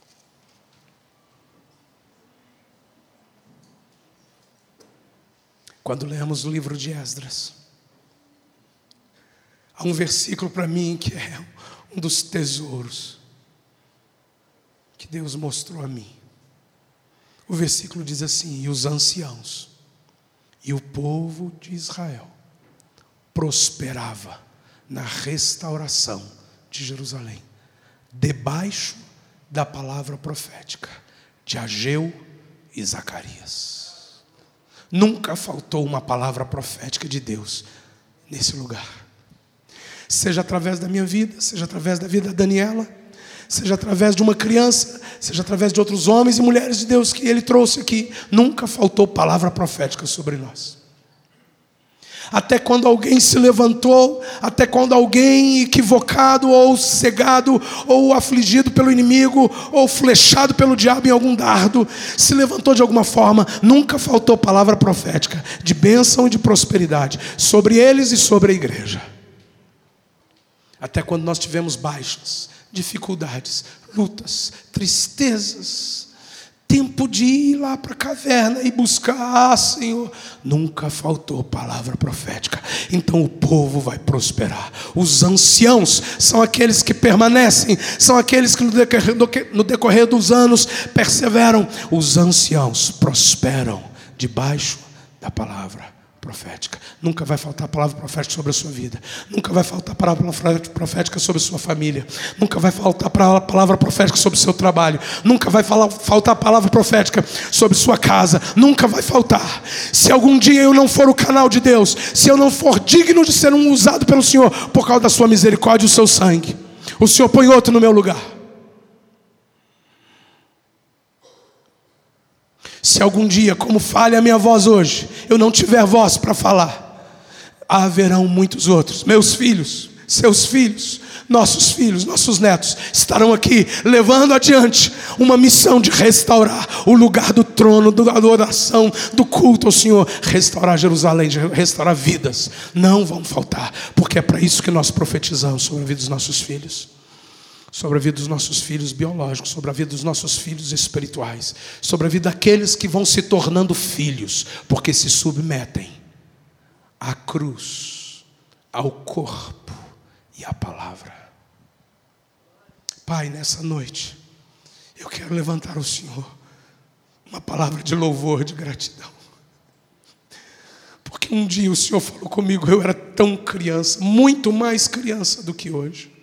Quando lemos o livro de Esdras, há um versículo para mim que é um dos tesouros que Deus mostrou a mim. O versículo diz assim: e os anciãos e o povo de Israel prosperava na restauração de Jerusalém, debaixo da palavra profética de Ageu e Zacarias. Nunca faltou uma palavra profética de Deus nesse lugar. Seja através da minha vida, seja através da vida da Daniela, seja através de uma criança, seja através de outros homens e mulheres de Deus que Ele trouxe aqui, nunca faltou palavra profética sobre nós. até quando alguém se levantou, até quando alguém equivocado, ou cegado, ou afligido pelo inimigo, ou flechado pelo diabo em algum dardo, se levantou de alguma forma, nunca faltou palavra profética, de bênção e de prosperidade, sobre eles e sobre a igreja. Até quando nós tivemos baixas, dificuldades, lutas, tristezas, tempo de ir lá para a caverna e buscar, Senhor, nunca faltou palavra profética. Então o povo vai prosperar. Os anciãos são aqueles que permanecem, são aqueles que no decorrer dos anos perseveram. Os anciãos prosperam debaixo da palavra profética. Nunca vai faltar palavra profética sobre a sua vida. Nunca vai faltar palavra profética sobre a sua família. Nunca vai faltar palavra profética sobre o seu trabalho. Nunca vai faltar palavra profética sobre sua casa. Nunca vai faltar. Se algum dia eu não for o canal de Deus, se eu não for digno de ser usado pelo Senhor, por causa da sua misericórdia e o seu sangue, o Senhor põe outro no meu lugar. Se algum dia, como falha a minha voz hoje, eu não tiver voz para falar, haverão muitos outros. Meus filhos, seus filhos, nossos netos estarão aqui levando adiante uma missão de restaurar o lugar do trono, da adoração, do culto ao Senhor, restaurar Jerusalém, restaurar vidas. Não vão faltar, porque é para isso que nós profetizamos sobre a vida dos nossos filhos. Sobre a vida dos nossos filhos biológicos, sobre a vida dos nossos filhos espirituais, sobre a vida daqueles que vão se tornando filhos, porque se submetem à cruz, ao corpo e à palavra. Pai, nessa noite, eu quero levantar ao Senhor uma palavra de louvor, de gratidão. Porque um dia o Senhor falou comigo, eu era tão criança, muito mais criança do que hoje.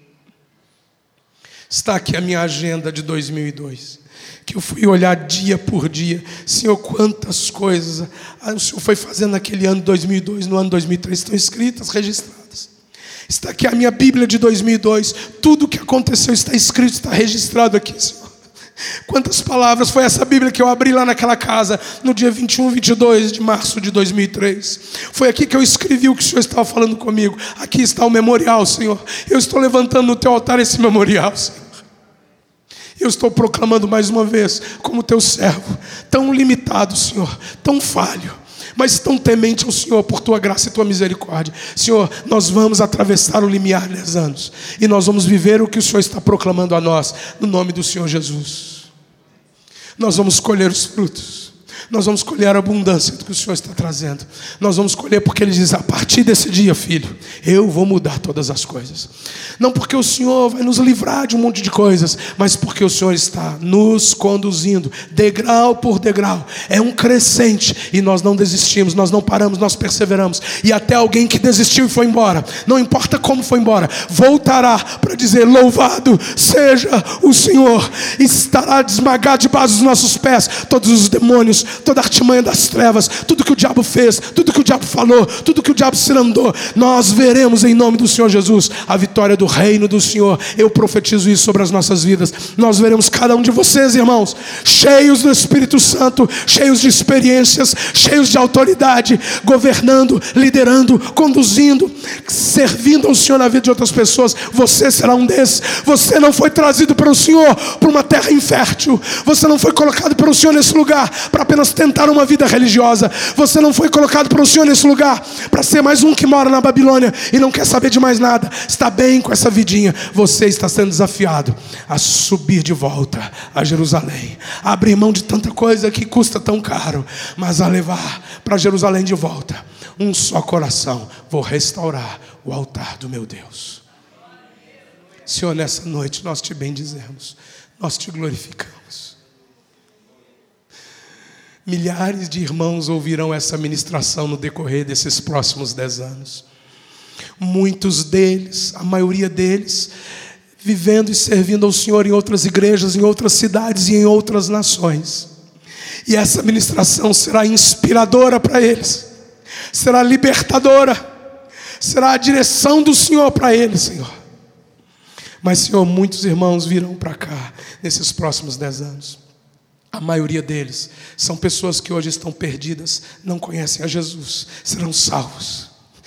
Está aqui a minha agenda de 2002, que eu fui olhar dia por dia. Senhor, quantas coisas o Senhor foi fazendo naquele ano de 2002, no ano de 2003, estão escritas, registradas. Está aqui a minha Bíblia de 2002, tudo o que aconteceu está escrito, está registrado aqui, Senhor. Quantas palavras, foi essa Bíblia que eu abri lá naquela casa, no dia 21, 22 de março de 2003. Foi aqui que eu escrevi o que o Senhor estava falando comigo. Aqui está o memorial, Senhor. Eu estou levantando no teu altar esse memorial, Senhor. Eu estou proclamando mais uma vez, como teu servo, tão limitado, Senhor, tão falho, mas tão temente ao Senhor por tua graça e tua misericórdia. Senhor, nós vamos atravessar o limiar de 10 anos e nós vamos viver o que o Senhor está proclamando a nós, no nome do Senhor Jesus. Nós vamos colher os frutos, nós vamos colher a abundância do que o Senhor está trazendo. Nós vamos colher porque Ele diz, a partir desse dia, filho, eu vou mudar todas as coisas. Não porque o Senhor vai nos livrar de um monte de coisas, mas porque o Senhor está nos conduzindo, degrau por degrau. É um crescente, e nós não desistimos, nós não paramos, nós perseveramos. E até alguém que desistiu e foi embora, não importa como foi embora, voltará para dizer, louvado seja o Senhor. E estará desmagado debaixo dos nossos pés todos os demônios, toda a artimanha das trevas, tudo que o diabo fez, tudo que o diabo falou, tudo que o diabo se andou. Nós veremos em nome do Senhor Jesus a vitória do reino do Senhor. Eu profetizo isso sobre as nossas vidas. Nós veremos cada um de vocês, irmãos, cheios do Espírito Santo, cheios de experiências, cheios de autoridade, governando, liderando, conduzindo, servindo ao Senhor na vida de outras pessoas. Você será um desses. Você não foi trazido pelo Senhor para uma terra infértil. Você não foi colocado pelo Senhor nesse lugar para apenas tentar uma vida religiosa. Você não foi colocado pelo Senhor nesse lugar para ser mais um que mora na Babilônia e não quer saber de mais nada. Está bem com essa vidinha. Você está sendo desafiado a subir de volta a Jerusalém, a abrir mão de tanta coisa que custa tão caro, mas a levar para Jerusalém de volta um só coração. Vou restaurar o altar do meu Deus. Senhor, nessa noite nós te bendizemos, nós te glorificamos. Milhares de irmãos ouvirão essa ministração no decorrer desses próximos 10 anos. Muitos deles, a maioria deles, vivendo e servindo ao Senhor em outras igrejas, em outras cidades e em outras nações. E essa ministração será inspiradora para eles, será libertadora, será a direção do Senhor para eles, Senhor. Mas, Senhor, muitos irmãos virão para cá nesses próximos 10 anos. A maioria deles são pessoas que hoje estão perdidas, não conhecem a Jesus, serão salvos.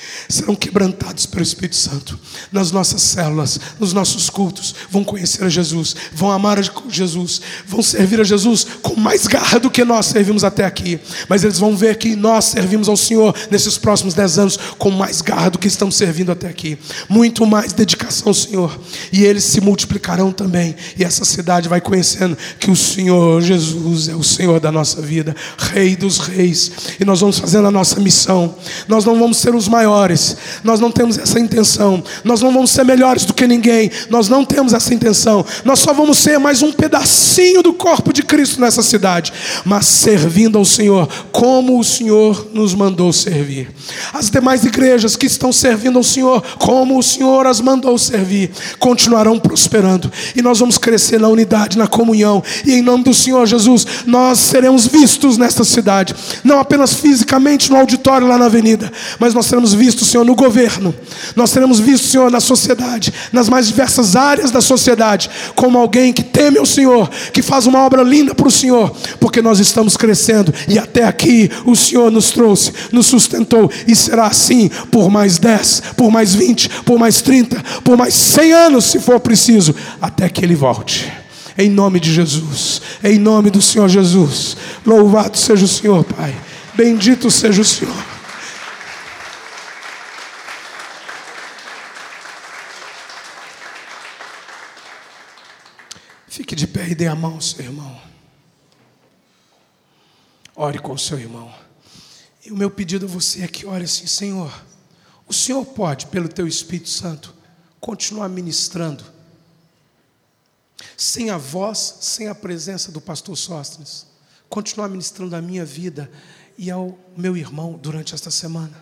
serão quebrantados pelo Espírito Santo. Nas nossas células, nos nossos cultos, vão conhecer a Jesus, vão amar a Jesus, vão servir a Jesus com mais garra do que nós servimos até aqui. Mas eles vão ver que nós servimos ao Senhor nesses próximos 10 anos com mais garra do que estamos servindo até aqui. Muito mais dedicação ao Senhor. E eles se multiplicarão também. E essa cidade vai conhecendo que o Senhor Jesus é o Senhor da nossa vida, Rei dos reis. E nós vamos fazendo a nossa missão. Nós não vamos ser os maiores, nós não temos essa intenção. Nós não vamos ser melhores do que ninguém, nós não temos essa intenção. Nós só vamos ser mais um pedacinho do corpo de Cristo nessa cidade, mas servindo ao Senhor como o Senhor nos mandou servir. As demais igrejas que estão servindo ao Senhor como o Senhor as mandou servir, continuarão prosperando, e nós vamos crescer na unidade, na comunhão, e em nome do Senhor Jesus, nós seremos vistos nesta cidade, não apenas fisicamente no auditório lá na avenida, mas nós seremos vistos, Senhor, no governo. Nós seremos vistos, Senhor, na sociedade, nas mais diversas áreas da sociedade, como alguém que teme ao Senhor, que faz uma obra linda para o Senhor, porque nós estamos crescendo, e até aqui o Senhor nos trouxe, nos sustentou, e será assim por mais 10, por mais 20, por mais 30, por mais 100 anos, se for preciso, até que Ele volte. Em nome de Jesus, em nome do Senhor Jesus. Louvado seja o Senhor, Pai. Bendito seja o Senhor. Fique de pé e dê a mão ao seu irmão. Ore com o seu irmão. E o meu pedido a você é que ore assim: Senhor, o Senhor pode, pelo Teu Espírito Santo, continuar ministrando, sem a voz, sem a presença do pastor Sóstenes, continuar ministrando a minha vida e ao meu irmão durante esta semana.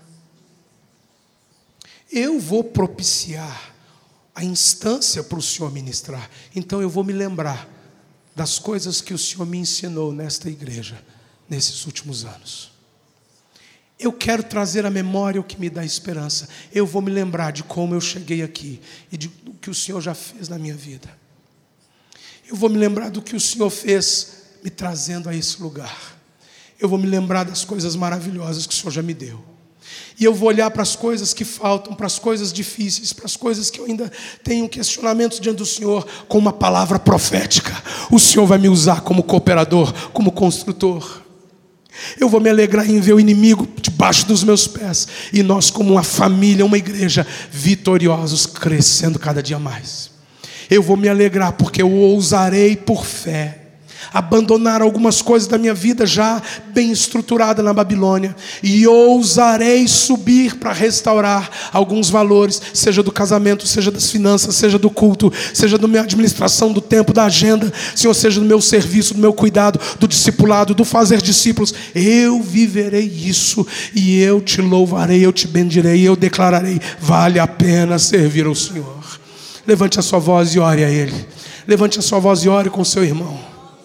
Eu vou propiciar a instância para o Senhor ministrar. Então eu vou me lembrar das coisas que o Senhor me ensinou nesta igreja, nesses últimos anos. Eu quero trazer à memória o que me dá esperança. Eu vou me lembrar de como eu cheguei aqui e do que o Senhor já fez na minha vida. Eu vou me lembrar do que o Senhor fez me trazendo a esse lugar. Eu vou me lembrar das coisas maravilhosas que o Senhor já me deu. E eu vou olhar para as coisas que faltam, para as coisas difíceis, para as coisas que eu ainda tenho questionamentos diante do Senhor, com uma palavra profética. O Senhor vai me usar como cooperador, como construtor. Eu vou me alegrar em ver o inimigo debaixo dos meus pés. E nós, como uma família, uma igreja, vitoriosos, crescendo cada dia mais. Eu vou me alegrar porque eu ousarei por fé abandonar algumas coisas da minha vida já bem estruturada na Babilônia, e ousarei subir para restaurar alguns valores, seja do casamento, seja das finanças, seja do culto, seja da minha administração do tempo, da agenda, Senhor, seja do meu serviço, do meu cuidado, do discipulado, do fazer discípulos. Eu viverei isso, e eu te louvarei, eu te bendirei, eu declararei: vale a pena servir ao Senhor. Levante a sua voz e ore a Ele. Levante a sua voz e ore com o seu irmão.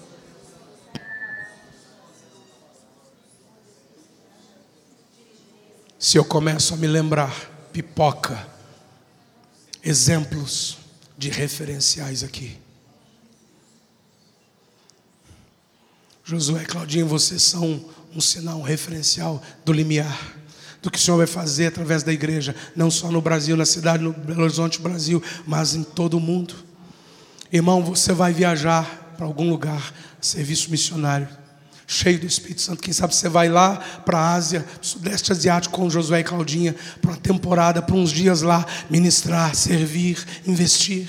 Se eu começo a me lembrar, pipoca exemplos de referenciais aqui. Josué e Claudinho, vocês são um sinal, um referencial do limiar, do que o Senhor vai fazer através da igreja, não só no Brasil, na cidade, no Belo Horizonte, Brasil, mas em todo o mundo. Irmão, você vai viajar para algum lugar, serviço missionário, cheio do Espírito Santo. Quem sabe você vai lá para a Ásia, Sudeste Asiático, com Josué e Claudinha, para uma temporada, para uns dias lá, ministrar, servir, investir.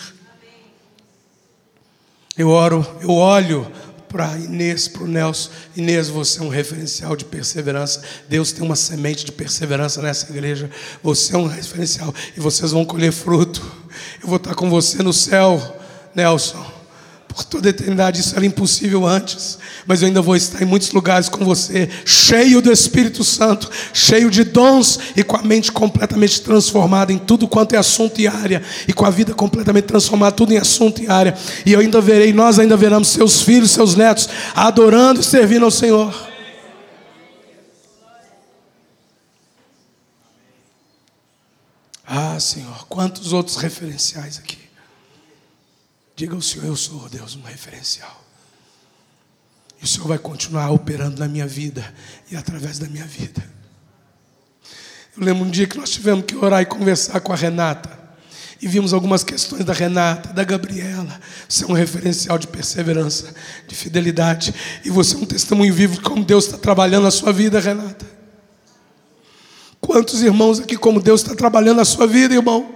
Eu olho para Inês, para o Nelson. Inês, você é um referencial de perseverança. Deus tem uma semente de perseverança nessa igreja. Você é um referencial e vocês vão colher fruto. Eu vou estar com você no céu, Nelson. Por toda a eternidade. Isso era impossível antes, mas eu ainda vou estar em muitos lugares com você, cheio do Espírito Santo, cheio de dons e com a mente completamente transformada em tudo quanto é assunto e área, e com a vida completamente transformada, tudo em assunto e área. E eu ainda verei, nós ainda veremos seus filhos, seus netos adorando e servindo ao Senhor. Ah, Senhor, quantos outros referenciais aqui. Diga ao Senhor: eu sou, Deus, um referencial. E o Senhor vai continuar operando na minha vida e através da minha vida. Eu lembro um dia que nós tivemos que orar e conversar com a Renata. E vimos algumas questões da Renata, da Gabriela. Você é um referencial de perseverança, de fidelidade. E você é um testemunho vivo de como Deus está trabalhando na sua vida, Renata. Quantos irmãos aqui como Deus está trabalhando na sua vida, irmão?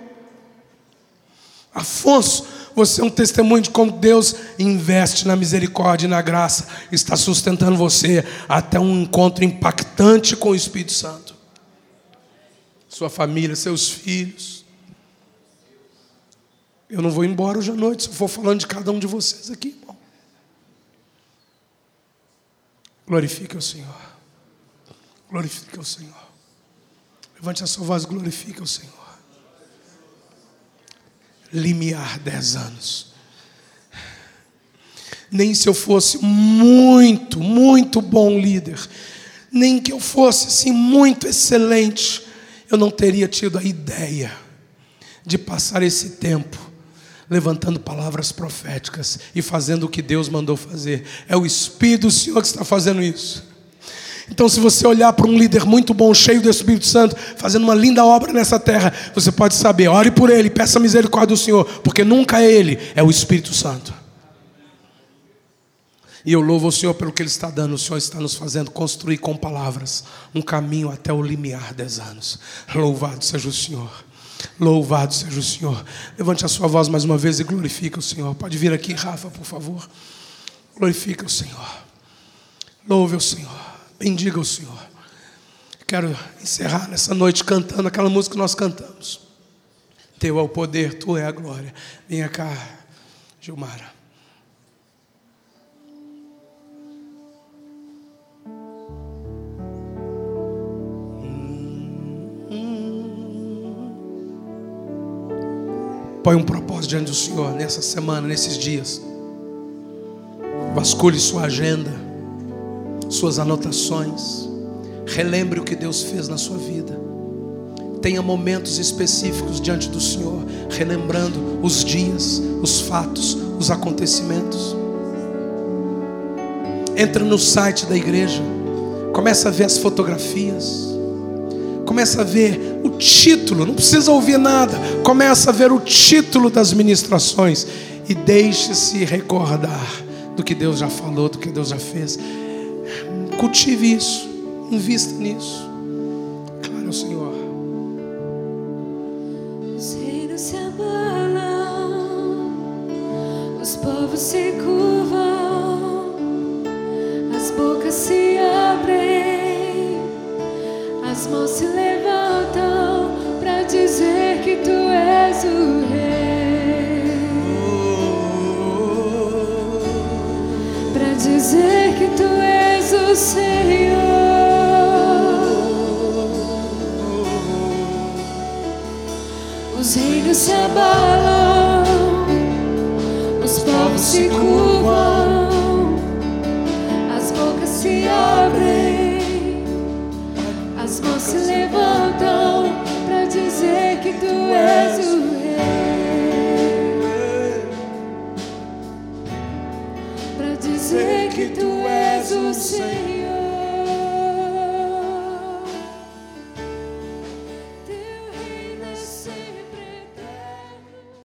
Afonso, você é um testemunho de como Deus investe na misericórdia e na graça. Está sustentando você até um encontro impactante com o Espírito Santo. Sua família, seus filhos. Eu não vou embora hoje à noite se eu for falando de cada um de vocês aqui, irmão. Glorifique o Senhor. Glorifique o Senhor. Levante a sua voz, glorifique o Senhor. Limiar 10 anos. Nem se eu fosse muito, muito bom líder, nem que eu fosse assim muito excelente, eu não teria tido a ideia de passar esse tempo levantando palavras proféticas e fazendo o que Deus mandou fazer. É o Espírito do Senhor que está fazendo isso. Então, se você olhar para um líder muito bom, cheio do Espírito Santo, fazendo uma linda obra nessa terra, você pode saber, ore por ele, peça a misericórdia do Senhor, porque nunca é ele, é o Espírito Santo. E eu louvo o Senhor pelo que Ele está dando. O Senhor está nos fazendo construir com palavras um caminho até o limiar 10 anos. Louvado seja o Senhor. Louvado seja o Senhor. Levante a sua voz mais uma vez e glorifica o Senhor. Pode vir aqui, Rafa, por favor. Glorifica o Senhor. Louve o Senhor. Bendiga o Senhor. Quero encerrar nessa noite cantando aquela música que nós cantamos. Teu é o poder, Tu é a glória. Venha cá, Gilmara. Põe um propósito diante do Senhor nessa semana, nesses dias. Vasculhe sua agenda, suas anotações. Relembre o que Deus fez na sua vida. Tenha momentos específicos diante do Senhor, relembrando os dias, os fatos, os acontecimentos. Entra no site da igreja, começa a ver as fotografias. Começa a ver o título, não precisa ouvir nada. Começa a ver o título das ministrações e deixe-se recordar do que Deus já falou, do que Deus já fez. Cultive isso, invista nisso. Claro ao Senhor. Os reinos se abalam, os povos se curvam, as bocas se abrem. As mãos se levantam para dizer que Tu és o Rei, para dizer que Tu és o Senhor. Os reinos se abalam, os povos se curvam, as bocas se abrem. As mãos se levantam para dizer que Tu és